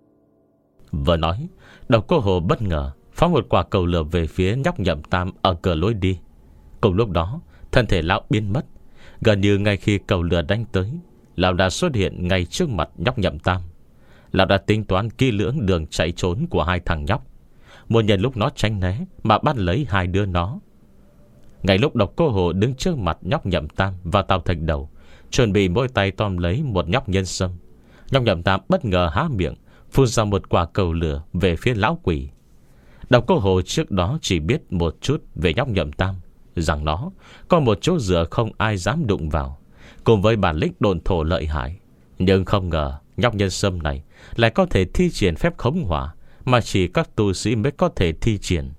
Vừa nói, Độc Cô Hồ bất ngờ phóng một quả cầu lửa về phía nhóc Nhậm Tam ở cửa lối đi. Cùng lúc đó, thân thể lão biến mất. Gần như ngay khi cầu lửa đánh tới, lão đã xuất hiện ngay trước mặt nhóc Nhậm Tam. Lão đã tính toán kỹ lưỡng đường chạy trốn của hai thằng nhóc, muốn nhân lúc nó tránh né mà bắt lấy hai đứa nó. Ngay lúc Độc Cô Hồ đứng trước mặt nhóc Nhậm Tam và Tào Thạch Đầu, chuẩn bị mỗi tay tóm lấy một nhóc nhân sâm, nhóc Nhậm Tam bất ngờ há miệng, phun ra một quả cầu lửa về phía lão quỷ. Độc Cô Hồ trước đó chỉ biết một chút về nhóc Nhậm Tam, rằng nó có một chỗ dựa không ai dám đụng vào, cùng với bản lĩnh độn thổ lợi hại. Nhưng không ngờ nhóc nhân sâm này lại có thể thi triển phép khống hỏa mà chỉ các tu sĩ mới có thể thi triển.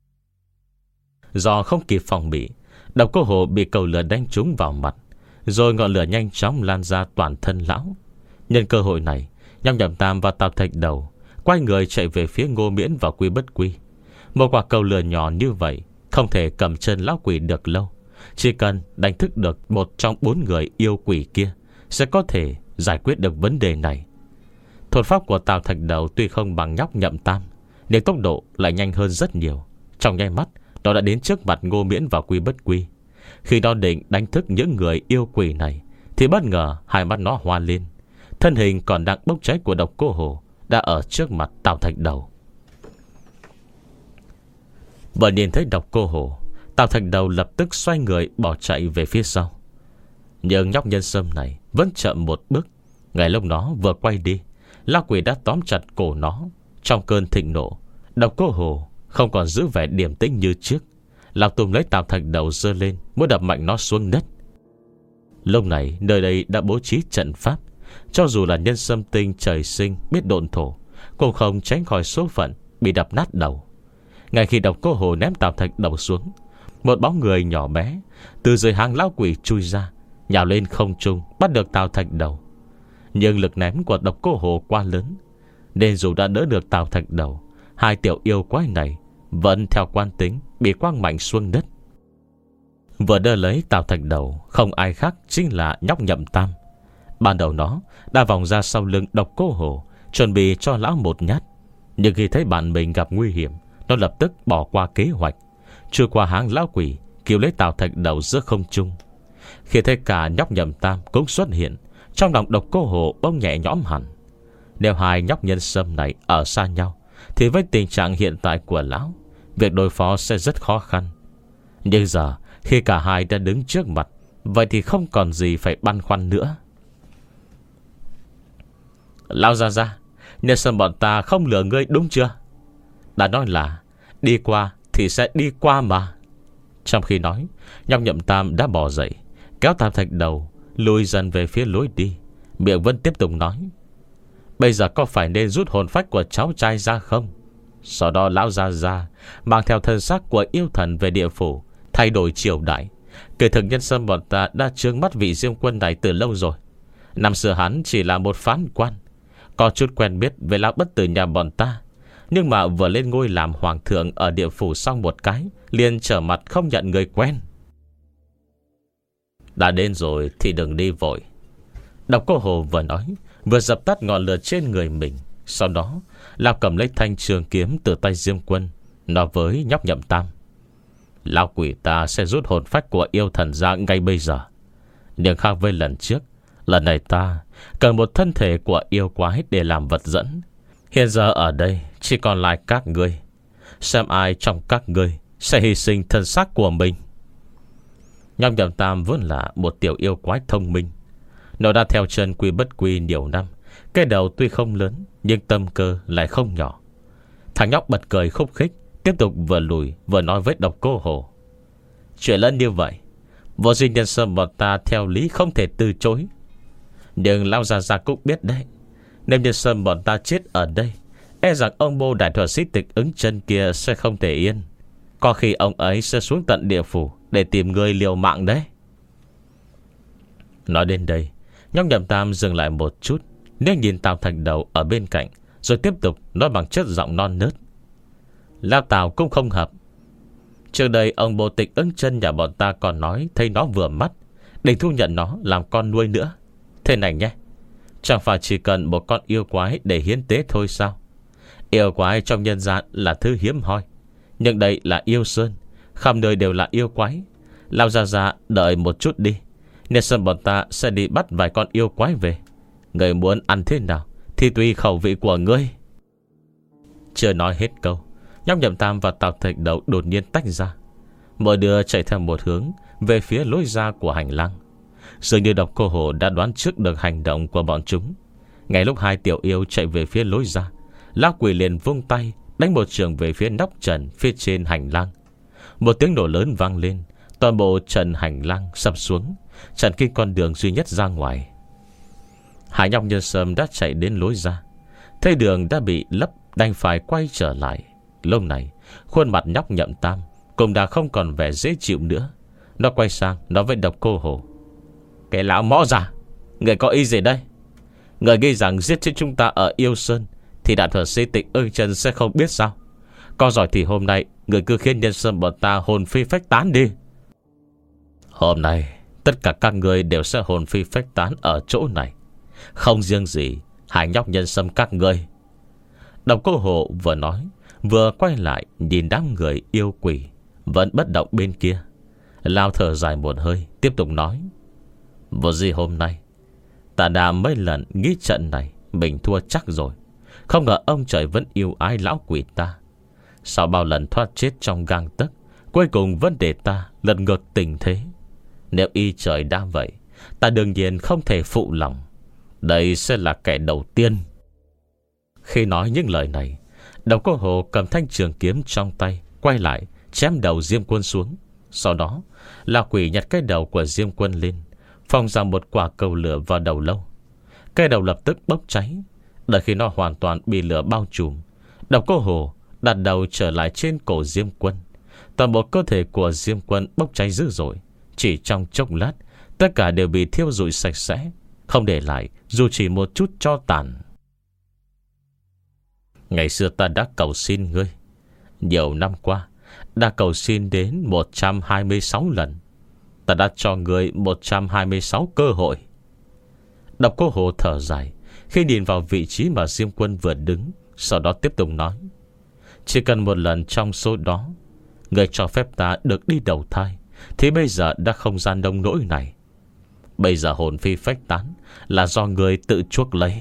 Do không kịp phòng bị, Độc Cô Hồ bị cầu lửa đánh trúng vào mặt, rồi ngọn lửa nhanh chóng lan ra toàn thân lão. Nhân cơ hội này, nhóc Nhậm Tam và Tào Thạch Đầu quay người chạy về phía Ngô Miễn và Quy Bất Quy. Một quả cầu lửa nhỏ như vậy không thể cầm chân lão quỷ được lâu. Chỉ cần đánh thức được một trong bốn người yêu quỷ kia, sẽ có thể giải quyết được vấn đề này. Thuật pháp của Tào Thạch Đầu tuy không bằng nhóc Nhậm Tam, nhưng tốc độ lại nhanh hơn rất nhiều. Trong nháy mắt, nó đã đến trước mặt Ngô Miễn và Quy Bất Quy. Khi nó định đánh thức những người yêu quỷ này, thì bất ngờ hai mắt nó hoa lên. Thân hình còn đang bốc cháy của Độc Cô Hồ đã ở trước mặt Tào Thạch Đầu. Vừa nhìn thấy Độc Cô Hồ, Tào Thạch Đầu lập tức xoay người bỏ chạy về phía sau. Nhưng nhóc nhân sâm này vẫn chậm một bước. Ngay lúc nó vừa quay đi, lão quỷ đã tóm chặt cổ nó. Trong cơn thịnh nộ, Độc Cô Hồ không còn giữ vẻ điềm tĩnh như trước. Lão Tùng lấy Tào Thạch Đầu giơ lên, muốn đập mạnh nó xuống đất. Lúc này nơi đây đã bố trí trận pháp. Cho dù là nhân xâm tinh trời sinh biết độn thổ, cũng không tránh khỏi số phận bị đập nát đầu. Ngay khi Độc Cô Hồ ném Tào Thạch Đầu xuống, một bóng người nhỏ bé từ dưới hang lão quỷ chui ra, nhào lên không trung bắt được Tào Thạch Đầu. Nhưng lực ném của Độc Cô Hồ quá lớn, nên dù đã đỡ được Tào Thạch Đầu, hai tiểu yêu quái này vẫn theo quan tính bị quăng mạnh xuống đất. Vừa đỡ lấy Tào Thạch Đầu không ai khác chính là nhóc Nhậm Tam. Ban đầu nó đã vòng ra sau lưng Độc Cô Hồ, chuẩn bị cho lão một nhát. Nhưng khi thấy bạn mình gặp nguy hiểm, nó lập tức bỏ qua kế hoạch, chui qua hang lão quỷ, cứu lấy Tào Thạch Đầu giữa không trung. Khi thấy cả nhóc Nhậm Tam cũng xuất hiện, trong lòng Độc Cô Hồ bỗng nhẹ nhõm hẳn. Nếu hai nhóc nhân sâm này ở xa nhau, thì với tình trạng hiện tại của lão, việc đối phó sẽ rất khó khăn. Nhưng giờ khi cả hai đã đứng trước mặt, vậy thì không còn gì phải băn khoăn nữa. Lão ra ra, nhân sâm bọn ta không lừa ngươi đúng chưa? Đã nói là đi qua thì sẽ đi qua mà. Trong khi nói, nhóc Nhậm Tam đã bò dậy, kéo Tào Thạch Đầu lùi dần về phía lối đi, miệng vẫn tiếp tục nói: bây giờ có phải nên rút hồn phách của cháu trai ra không? Sau đó lão ra ra mang theo thân xác của yêu thần về địa phủ, thay đổi triều đại. Kể thực nhân sâm bọn ta đã trướng mắt vị Diêm Quân này từ lâu rồi. Năm xưa hắn chỉ là một phán quan, có chút quen biết về lão bất tử nhà bọn ta, nhưng mà vừa lên ngôi làm hoàng thượng ở địa phủ xong một cái, liền trở mặt không nhận người quen. Đã đến rồi thì đừng đi vội. Độc Cô Hồ vừa nói, vừa dập tắt ngọn lửa trên người mình. Sau đó lão cầm lấy thanh trường kiếm từ tay Diêm Quân, nói với nhóc Nhậm Tam: lão quỷ ta sẽ rút hồn phách của yêu thần ra ngay bây giờ. Nhưng khác với lần trước, lần này ta cần một thân thể của yêu quái để làm vật dẫn. Hiện giờ ở đây chỉ còn lại các ngươi, xem ai trong các ngươi sẽ hy sinh thân xác của mình. Nhóc Nhậm Tam vốn là một tiểu yêu quái thông minh. Nó đã theo chân Quy Bất Quy nhiều năm. Cái đầu tuy không lớn, nhưng tâm cơ lại không nhỏ. Thằng nhóc bật cười khúc khích, tiếp tục vừa lùi vừa nói với Độc Cô Hồ: chuyện lớn như vậy, vô duyên nhân sâm bọn ta theo lý không thể từ chối. Nhưng lão già già cũng biết đấy, nếu nhân sâm bọn ta chết ở đây, e rằng ông bô đại thuật sĩ Tịch Ứng Chân kia sẽ không thể yên. Có khi ông ấy sẽ xuống tận địa phủ để tìm người liều mạng đấy. Nói đến đây, nhóc Nhậm Tam dừng lại một chút, nếu nhìn Tào Thạch Đầu ở bên cạnh, rồi tiếp tục nói bằng chất giọng non nớt: lão Tào cũng không hợp. Trước đây ông bồ Tịch Ứng Chân nhà bọn ta còn nói thấy nó vừa mắt, định thu nhận nó làm con nuôi nữa. Thế này nhé, chẳng phải chỉ cần một con yêu quái để hiến tế thôi sao? Yêu quái trong nhân gian là thứ hiếm hoi, nhưng đây là yêu sơn, khắp nơi đều là yêu quái. Lão già già đợi một chút đi, nên sân bọn ta sẽ đi bắt vài con yêu quái về. Người muốn ăn thế nào thì tùy khẩu vị của ngươi. Chưa nói hết câu, nhóc Nhậm Tam và Tào Thạch Đầu đột nhiên tách ra, mỗi đứa chạy theo một hướng về phía lối ra của hành lang. Dường như Độc Cô Hồ đã đoán trước được hành động của bọn chúng. Ngay lúc hai tiểu yêu chạy về phía lối ra, lão quỷ liền vung tay đánh một trường về phía nóc trần phía trên hành lang. Một tiếng nổ lớn vang lên, toàn bộ trần hành lang sập xuống, chặn kinh con đường duy nhất ra ngoài. Hai nhóc nhân sâm đã chạy đến lối ra, thấy đường đã bị lấp, đành phải quay trở lại. Lúc này khuôn mặt nhóc Nhậm Tam cũng đã không còn vẻ dễ chịu nữa. Nó quay sang nói với Độc Cô Hồ: cái lão mõ già, người có ý gì đây? Người nghĩ rằng giết chết chúng ta ở Yêu Sơn thì đại thuật sĩ Tịch Ứng Chân sẽ không biết sao? Có giỏi thì hôm nay người cứ khiến nhân sâm bọn ta hồn phi phách tán đi. Hôm nay tất cả các người đều sẽ hồn phi phách tán ở chỗ này, không riêng gì hai nhóc nhân sâm các ngươi. Độc Cô Hồ vừa nói vừa quay lại nhìn đám người yêu quỷ vẫn bất động bên kia. Lao thở dài một hơi, tiếp tục nói: vô gì hôm nay ta đã mấy lần nghĩ trận này mình thua chắc rồi, không ngờ ông trời vẫn yêu ái lão quỷ ta. Sau bao lần thoát chết trong gang tấc, cuối cùng vẫn để ta lật ngược tình thế. Nếu y trời đã vậy, ta đương nhiên không thể phụ lòng. Đây sẽ là kẻ đầu tiên. Khi nói những lời này, Độc Cô Hồ cầm thanh trường kiếm trong tay, quay lại chém đầu Diêm Quân xuống. Sau đó lão quỷ nhặt cái đầu của Diêm Quân lên, phong ra một quả cầu lửa vào đầu lâu. Cái đầu lập tức bốc cháy. Đợi khi nó hoàn toàn bị lửa bao trùm, Độc Cô Hồ đặt đầu trở lại trên cổ Diêm Quân. Toàn bộ cơ thể của Diêm Quân bốc cháy dữ dội. Chỉ trong chốc lát, tất cả đều bị thiêu rụi sạch sẽ, không để lại dù chỉ một chút tro tàn. Ngày xưa ta đã cầu xin ngươi, nhiều năm qua đã cầu xin đến một trăm hai mươi sáu lần. Ta đã cho ngươi một trăm hai mươi sáu cơ hội. Độc Cô Hồ thở dài khi nhìn vào vị trí mà Diêm Quân vừa đứng. Sau đó tiếp tục nói: chỉ cần một lần trong số đó, ngươi cho phép ta được đi đầu thai, thì bây giờ đã không gian nông nỗi này. Bây giờ hồn phi phách tán là do ngươi tự chuốc lấy.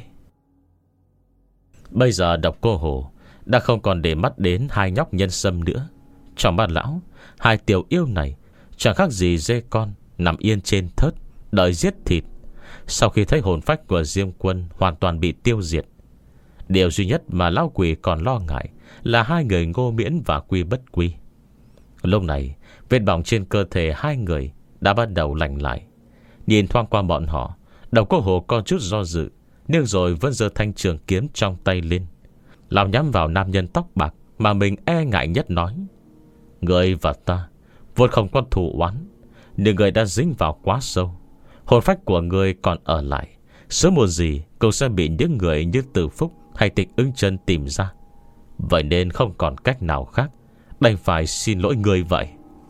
Bây giờ Độc Cô Hồ đã không còn để mắt đến hai nhóc nhân sâm nữa. Trong mắt lão, hai tiểu yêu này chẳng khác gì dê con nằm yên trên thớt đợi giết thịt. Sau khi thấy hồn phách của Diêm Quân hoàn toàn bị tiêu diệt, điều duy nhất mà lão quỷ còn lo ngại là hai người Ngô Miễn và Quy Bất Quy. Lúc này vết bỏng trên cơ thể hai người đã bắt đầu lành lại. Nhìn thoáng qua bọn họ, Độc Cô Hồ có chút do dự, nhưng rồi vẫn giơ thanh trường kiếm trong tay lên. Lão nhắm vào nam nhân tóc bạc mà mình e ngại nhất, nói: người và ta vốn không có thù oán, nhưng người đã dính vào quá sâu. Hồn phách của người còn ở lại, sớm muộn gì cũng sẽ bị những người như Từ Phúc hay Tịch Ưng Chân tìm ra. Vậy nên không còn cách nào khác, đành phải xin lỗi người vậy.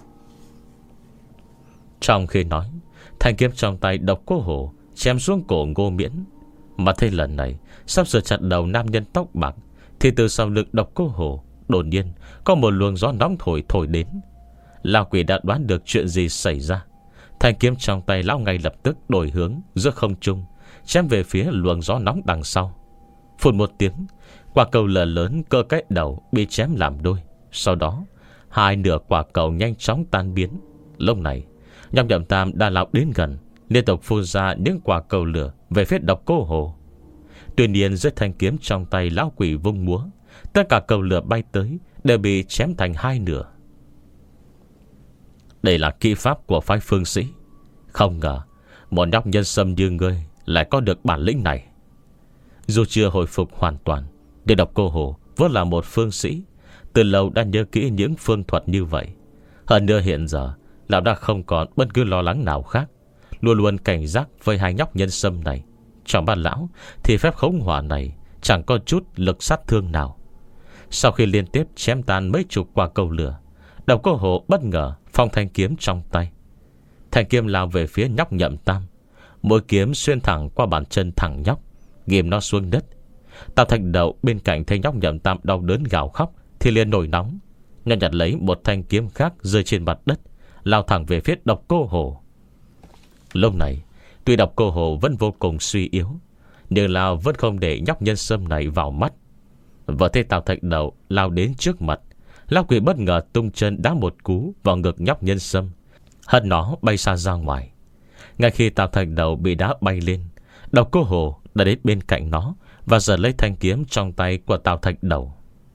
Trong khi nói, thanh kiếm trong tay Độc Cô Hồ chém xuống cổ Ngô Miễn. Mà thấy lần này sắp sửa chặt đầu nam nhân tóc bạc, thì từ sau lưng Độc Cô Hồ đột nhiên có một luồng gió nóng thổi thổi đến. Lão quỷ đã đoán được chuyện gì xảy ra. Thanh kiếm trong tay lão ngay lập tức đổi hướng giữa không trung, chém về phía luồng gió nóng đằng sau. Phụt một tiếng, quả cầu lửa lớn cơ cái đầu bị chém làm đôi. Sau đó hai nửa quả cầu nhanh chóng tan biến. Lúc này nhóc Nhậm Tam đã lao đến gần, liên tục phun ra những quả cầu lửa về phía Độc Cô Hồ. Tuy nhiên dưới thanh kiếm trong tay lão quỷ vung múa, tất cả cầu lửa bay tới đều bị chém thành hai nửa. Đây là kỹ pháp của phái Phương Sĩ. Không ngờ một nhóc nhân sâm như ngươi lại có được bản lĩnh này. Dù chưa hồi phục hoàn toàn, nhưng Độc Cô Hồ vẫn là một phương sĩ, từ lâu đã nhớ kỹ những phương thuật như vậy. Hơn nữa hiện giờ lão đã không còn bất cứ lo lắng nào khác, luôn luôn cảnh giác với hai nhóc nhân sâm này. Trong mắt lão thì phép khống hỏa này chẳng có chút lực sát thương nào. Sau khi liên tiếp chém tan mấy chục quả cầu lửa, Độc Cô Hồ bất ngờ phong thanh kiếm trong tay. Thanh kiếm lao về phía nhóc Nhậm Tam. Mũi kiếm xuyên thẳng qua bàn chân thằng nhóc, ghim nó xuống đất. Tào Thạch Đậu bên cạnh thấy nhóc Nhậm Tam đau đớn gào khóc thì liền nổi nóng, nhận nhặt lấy một thanh kiếm khác rơi trên mặt đất, lao thẳng về phía Độc Cô Hồ. Lúc này tuy Độc Cô Hồ vẫn vô cùng suy yếu, nhưng lão vẫn không để nhóc nhân sâm này vào mắt. Vừa thấy Tào Thạch Đậu lao đến trước mặt, lão quỷ bất ngờ tung chân đá một cú vào ngực nhóc nhân sâm, hất nó bay xa ra ngoài. Ngay khi Tào Thạch Đậu bị đá bay lên, Độc Cô Hồ đã đến bên cạnh nó và giật lấy thanh kiếm trong tay của Tào Thạch Đậu.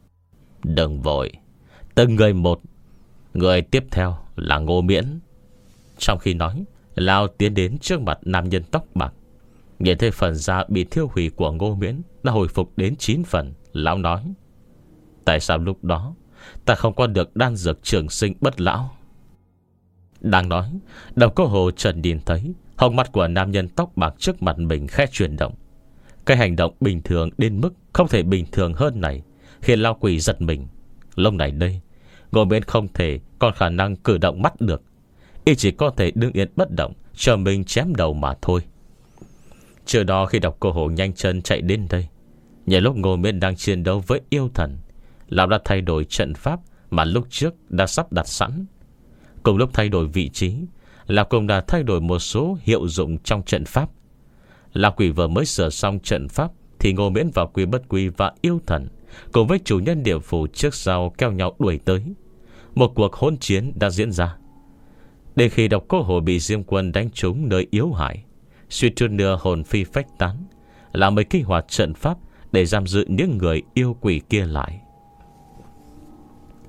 Đừng vội, từng người một. Người tiếp theo là Ngô Miễn. Trong khi nói, lão tiến đến trước mặt nam nhân tóc bạc. Nhìn thấy phần da bị thiêu hủy của Ngô Miễn đã hồi phục đến chín phần, lão nói: tại sao lúc đó ta không có được đan dược trường sinh bất lão? Đang nói, Độc Cô Hồ chợt nhìn thấy hốc mắt của nam nhân tóc bạc trước mặt mình khẽ chuyển động. Cái hành động bình thường đến mức không thể bình thường hơn này khiến lão quỷ giật mình. Lúc này đây, Ngô Miễn không thể còn khả năng cử động mắt được, y chỉ có thể đứng yên bất động, chờ mình chém đầu mà thôi. Trước đó khi Độc Cô Hồ nhanh chân chạy đến đây, nhờ lúc Ngô Miễn đang chiến đấu với yêu thần, lão đã thay đổi trận pháp mà lúc trước đã sắp đặt sẵn. Cùng lúc thay đổi vị trí, lão cũng đã thay đổi một số hiệu dụng trong trận pháp. Lão quỷ vừa mới sửa xong trận pháp thì Ngô Miễn và Quy Bất Quy và yêu thần cùng với chủ nhân địa phủ trước sau kéo nhau đuổi tới. Một cuộc hỗn chiến đã diễn ra. Đến khi Độc Cô Hồ bị Diêm Quân đánh trúng nơi yếu hại, suy chút nữa hồn phi phách tán, là mới kích hoạt trận pháp để giam giữ những người yêu quỷ kia lại.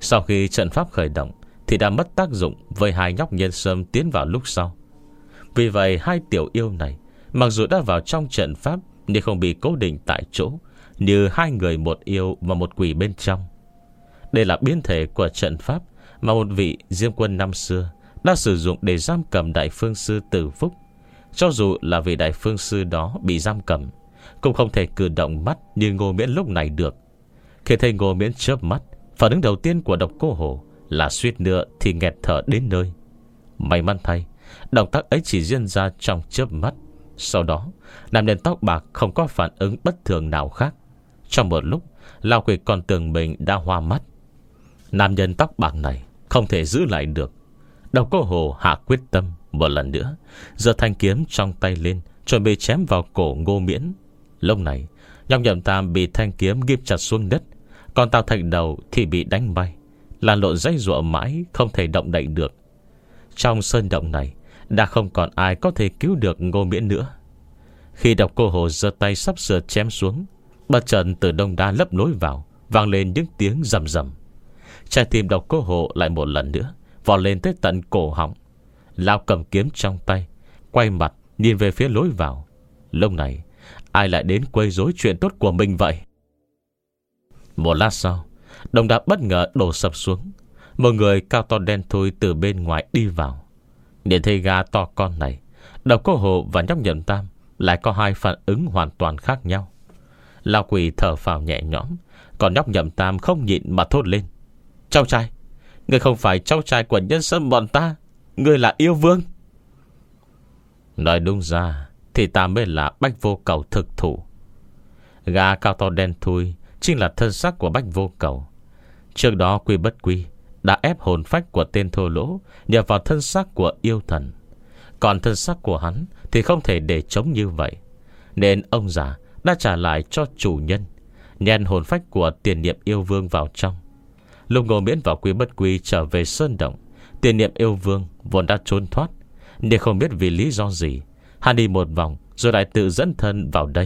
Sau khi trận pháp khởi động thì đã mất tác dụng với hai nhóc nhân sâm tiến vào lúc sau. Vì vậy hai tiểu yêu này mặc dù đã vào trong trận pháp nhưng không bị cố định tại chỗ, như hai người một yêu và một quỷ bên trong. Đây là biến thể của trận pháp mà một vị Diêm Quân năm xưa đã sử dụng để giam cầm Đại Phương Sư Tử Phúc. Cho dù là vị Đại Phương Sư đó bị giam cầm, cũng không thể cử động mắt như Ngô Miễn lúc này được. Khi thấy Ngô Miễn chớp mắt, phản ứng đầu tiên của Độc Cô Hổ là suýt nữa thì nghẹt thở đến nơi. May mắn thay, động tác ấy chỉ diễn ra trong chớp mắt. Sau đó, nam nhân tóc bạc không có phản ứng bất thường nào khác. Trong một lúc, Lão Quỷ còn tưởng mình đã hoa mắt. Nam nhân tóc bạc này không thể giữ lại được. Độc Cô Hổ hạ quyết tâm một lần nữa, giơ thanh kiếm trong tay lên, chuẩn bị chém vào cổ Ngô Miễn. Lúc này, nhóc Nhậm Tam bị thanh kiếm ghim chặt xuống đất, còn Tào Thạch Đầu thì bị đánh bay, lăn lộn dãy giụa mãi không thể động đậy được. Trong sơn động này đã không còn ai có thể cứu được Ngô Miễn nữa. Khi Độc Cô Hổ giơ tay sắp sửa chém xuống, bất chợt từ đông đa lấp lối vào vang lên những tiếng rầm rầm. Trái tim Độc Cô Hổ lại một lần nữa vọt lên tới tận cổ họng. Lão cầm kiếm trong tay, quay mặt nhìn về phía lối vào. Lúc này ai lại đến quấy rối chuyện tốt của mình vậy? Một lát sau, đông đá bất ngờ đổ sập xuống. Một người cao to đen thui từ bên ngoài đi vào. Nhìn thấy gà to con này, Độc Cô Hổ và nhóc Nhậm Tam lại có hai phản ứng hoàn toàn khác nhau. Lão Quỷ thở phào nhẹ nhõm, còn nhóc Nhậm Tam không nhịn mà thốt lên: cháu trai, ngươi không phải cháu trai của nhân sâm bọn ta, ngươi là yêu vương. Nói đúng ra thì ta mới là Bách Vô Cầu thực thủ. Gà cao to đen thui chính là thân xác của Bách Vô Cầu. Trước đó Quy Bất Quy đã ép hồn phách của tên thô lỗ nhờ vào thân xác của yêu thần. Còn thân xác của hắn thì không thể để chống như vậy, nên ông già đã trả lại cho chủ nhân, nhen hồn phách của tiền niệm yêu vương vào trong. Lúc Ngô Miễn và Quy Bất Quy trở về sơn động, tiền niệm yêu vương vốn đã trốn thoát, nhưng không biết vì lý do gì, hắn đi một vòng rồi lại tự dẫn thân vào đây.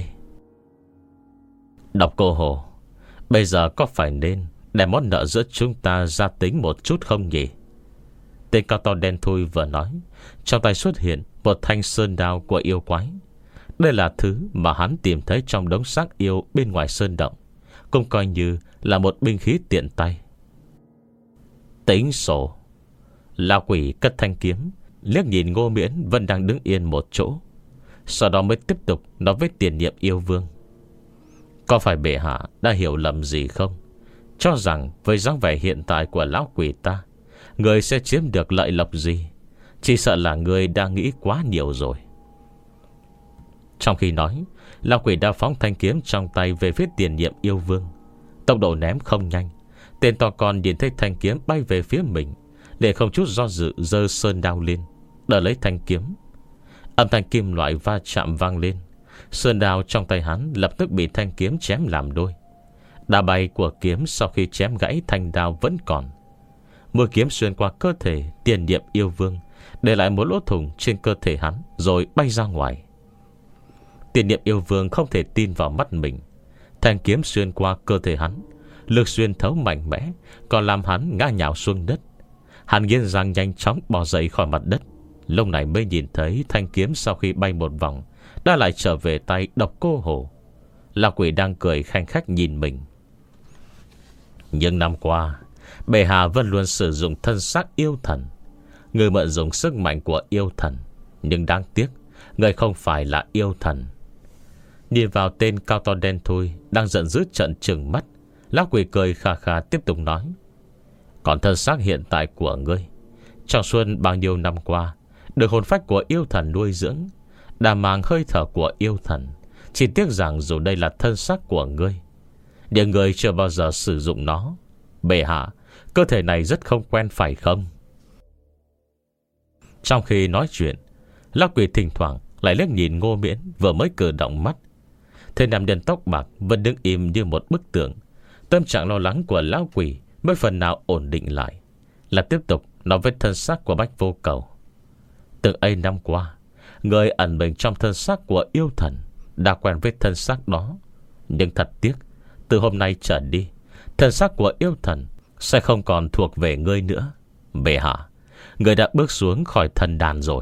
Độc Cô Hổ, bây giờ có phải nên để món nợ giữa chúng ta ra tính một chút không nhỉ? Tên cao to đen thui vừa nói, trong tay xuất hiện một thanh sơn đao của yêu quái. Đây là thứ mà hắn tìm thấy trong đống xác yêu bên ngoài sơn động, cũng coi như là một binh khí tiện tay. Tính sổ. Lão Quỷ cất thanh kiếm, liếc nhìn Ngô Miễn vẫn đang đứng yên một chỗ, sau đó mới tiếp tục nói với tiền niệm yêu vương: có phải bệ hạ đã hiểu lầm gì không, cho rằng với dáng vẻ hiện tại của Lão Quỷ ta, người sẽ chiếm được lợi lộc gì? Chỉ sợ là người đang nghĩ quá nhiều rồi. Trong khi nói, Lão Quỷ đã phóng thanh kiếm trong tay về phía tiền nhiệm yêu vương. Tốc độ ném không nhanh. Tên to con nhìn thấy thanh kiếm bay về phía mình, để không chút do dự giơ sơn đao lên, đỡ lấy thanh kiếm. Âm thanh kim loại va chạm vang lên. Sơn đao trong tay hắn lập tức bị thanh kiếm chém làm đôi. Đà bay của kiếm sau khi chém gãy thanh đao vẫn còn. Mũi kiếm xuyên qua cơ thể tiền nhiệm yêu vương, để lại một lỗ thủng trên cơ thể hắn, rồi bay ra ngoài. Tiền nhiệm yêu vương không thể tin vào mắt mình. Thanh kiếm xuyên qua cơ thể hắn, lực xuyên thấu mạnh mẽ, còn làm hắn ngã nhào xuống đất. Hắn nghiến răng nhanh chóng bò dậy khỏi mặt đất. Lúc này mới nhìn thấy thanh kiếm sau khi bay một vòng đã lại trở về tay Độc Cô Hổ. Lão Quỷ đang cười khanh khách nhìn mình. Nhưng năm qua, bệ hạ vẫn luôn sử dụng thân xác yêu thần. Người mượn dùng sức mạnh của yêu thần, nhưng đáng tiếc người không phải là yêu thần. Nhìn vào tên cao to đen thui đang giận dữ trợn trừng mắt, Lão Quỷ cười khà khà tiếp tục nói: còn thân xác hiện tại của ngươi, trong suốt bao nhiêu năm qua, được hồn phách của yêu thần nuôi dưỡng, đã mang hơi thở của yêu thần. Chỉ tiếc rằng dù đây là thân xác của ngươi, nhưng ngươi chưa bao giờ sử dụng nó. Bệ hạ, cơ thể này rất không quen phải không? Trong khi nói chuyện, Lão Quỷ thỉnh thoảng lại liếc nhìn Ngô Miễn vừa mới cử động mắt. Thế nam nhân tóc bạc vẫn đứng im như một bức tượng. Tâm trạng lo lắng của Lão Quỷ mới phần nào ổn định lại, là tiếp tục nói với thân xác của Bách Vô Cầu. Từ ấy năm qua, người ẩn mình trong thân xác của yêu thần đã quen với thân xác đó. Nhưng thật tiếc, từ hôm nay trở đi, thân xác của yêu thần sẽ không còn thuộc về ngươi nữa. Bệ hạ, ngươi đã bước xuống khỏi thần đàn rồi.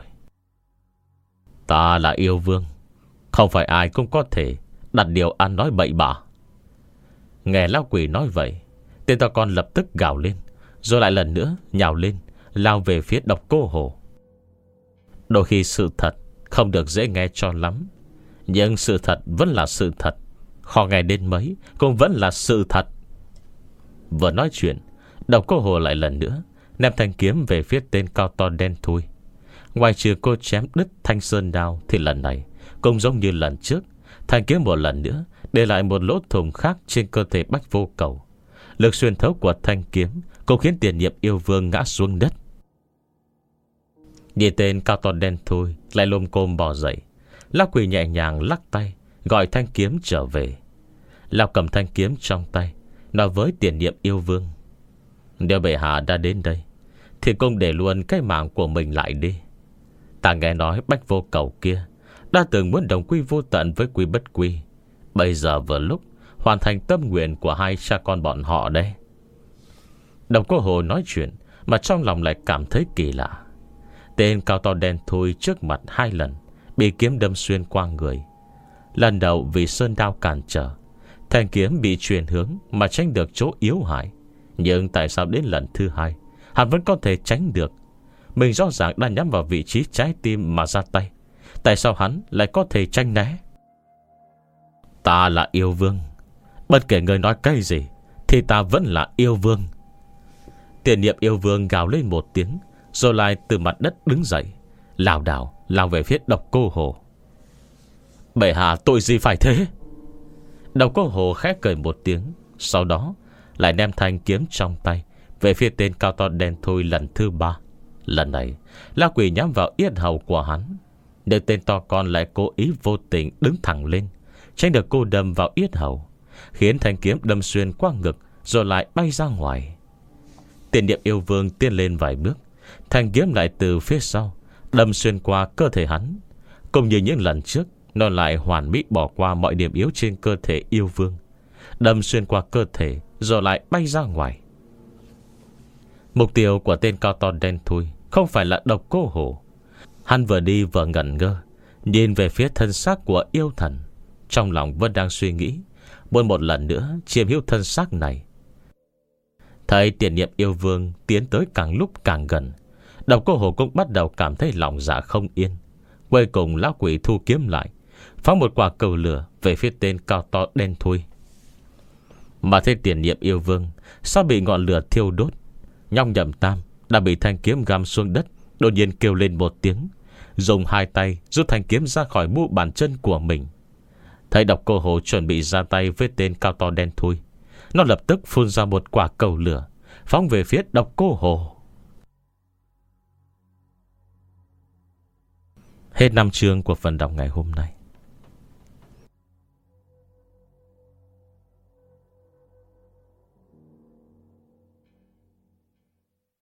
Ta là yêu vương, không phải ai cũng có thể đặt điều ăn nói bậy bạ. Nghe lão quỷ nói vậy, tên to con lập tức gào lên, rồi lại lần nữa nhào lên, lao về phía Độc Cô Hồ. Đôi khi sự thật không được dễ nghe cho lắm, nhưng sự thật vẫn là sự thật, khó nghe đến mấy cũng vẫn là sự thật. Vừa nói chuyện, Độc Cô Hồ lại lần nữa ném thanh kiếm về phía tên cao to đen thui. Ngoài trừ cô chém đứt thanh sơn đao, thì lần này cũng giống như lần trước, thanh kiếm một lần nữa để lại một lỗ thủng khác trên cơ thể Bách Vô Cầu. Lực xuyên thấu của thanh kiếm cũng khiến tiền nhiệm yêu vương ngã xuống đất. Nhìn tên cao to đen thui lại lồm cồm bò dậy, lão quỷ nhẹ nhàng lắc tay gọi thanh kiếm trở về. Lão cầm thanh kiếm trong tay, nói với tiền nhiệm yêu vương: nếu bệ hạ đã đến đây thì cũng để luôn cái mạng của mình lại đi. Ta nghe nói Bách Vô Cầu kia đã từng muốn đồng quy vô tận với Quy Bất Quy, bây giờ vừa lúc hoàn thành tâm nguyện của hai cha con bọn họ đây. Độc Cô Hồ nói chuyện mà trong lòng lại cảm thấy kỳ lạ. Tên cao to đen thui trước mặt hai lần bị kiếm đâm xuyên qua người. Lần đầu vì sơn đao cản trở, thanh kiếm bị chuyển hướng mà tránh được chỗ yếu hại. Nhưng tại sao đến lần thứ hai hắn vẫn có thể tránh được? Mình rõ ràng đã nhắm vào vị trí trái tim mà ra tay, tại sao hắn lại có thể tránh né? Ta là yêu vương, bất kể người nói cái gì thì ta vẫn là yêu vương. Tiền nhiệm yêu vương gào lên một tiếng, rồi lại từ mặt đất đứng dậy, lảo đảo lao về phía Độc Cô Hồ. Bệ hạ tội gì phải thế? Độc Cô Hồ khẽ cười một tiếng, sau đó lại đem thanh kiếm trong tay về phía tên cao to đen thui lần thứ ba. Lần này lão quỷ nhắm vào yết hầu của hắn, nhưng tên to con lại cố ý vô tình đứng thẳng lên, tránh được cô đâm vào yết hầu, khiến thanh kiếm đâm xuyên qua ngực rồi lại bay ra ngoài. Tiền nhiệm yêu vương tiến lên vài bước, thanh kiếm lại từ phía sau đâm xuyên qua cơ thể hắn. Cũng như những lần trước, nó lại hoàn mỹ bỏ qua mọi điểm yếu trên cơ thể yêu vương, đâm xuyên qua cơ thể rồi lại bay ra ngoài. Mục tiêu của tên cao to đen thui không phải là Độc Cô Hồ. Hắn vừa đi vừa ngẩn ngơ nhìn về phía thân xác của yêu thần, trong lòng vẫn đang suy nghĩ muốn một lần nữa chiếm hữu thân xác này. Thấy tiền nhiệm yêu vương tiến tới càng lúc càng gần, Độc Cô Hồ cũng bắt đầu cảm thấy lòng dạ không yên. Cuối cùng lão quỷ thu kiếm lại, phóng một quả cầu lửa về phía tên cao to đen thui. Mà thấy tiền nhiệm yêu vương sao bị ngọn lửa thiêu đốt, Nhong Nhậm Tam đã bị thanh kiếm găm xuống đất, đột nhiên kêu lên một tiếng, dùng hai tay rút thanh kiếm ra khỏi mu bàn chân của mình. Thấy Độc Cô Hồ chuẩn bị ra tay với tên cao to đen thui, nó lập tức phun ra một quả cầu lửa, phóng về phía Độc Cô Hồ. Hết năm chương của phần đọc ngày hôm nay.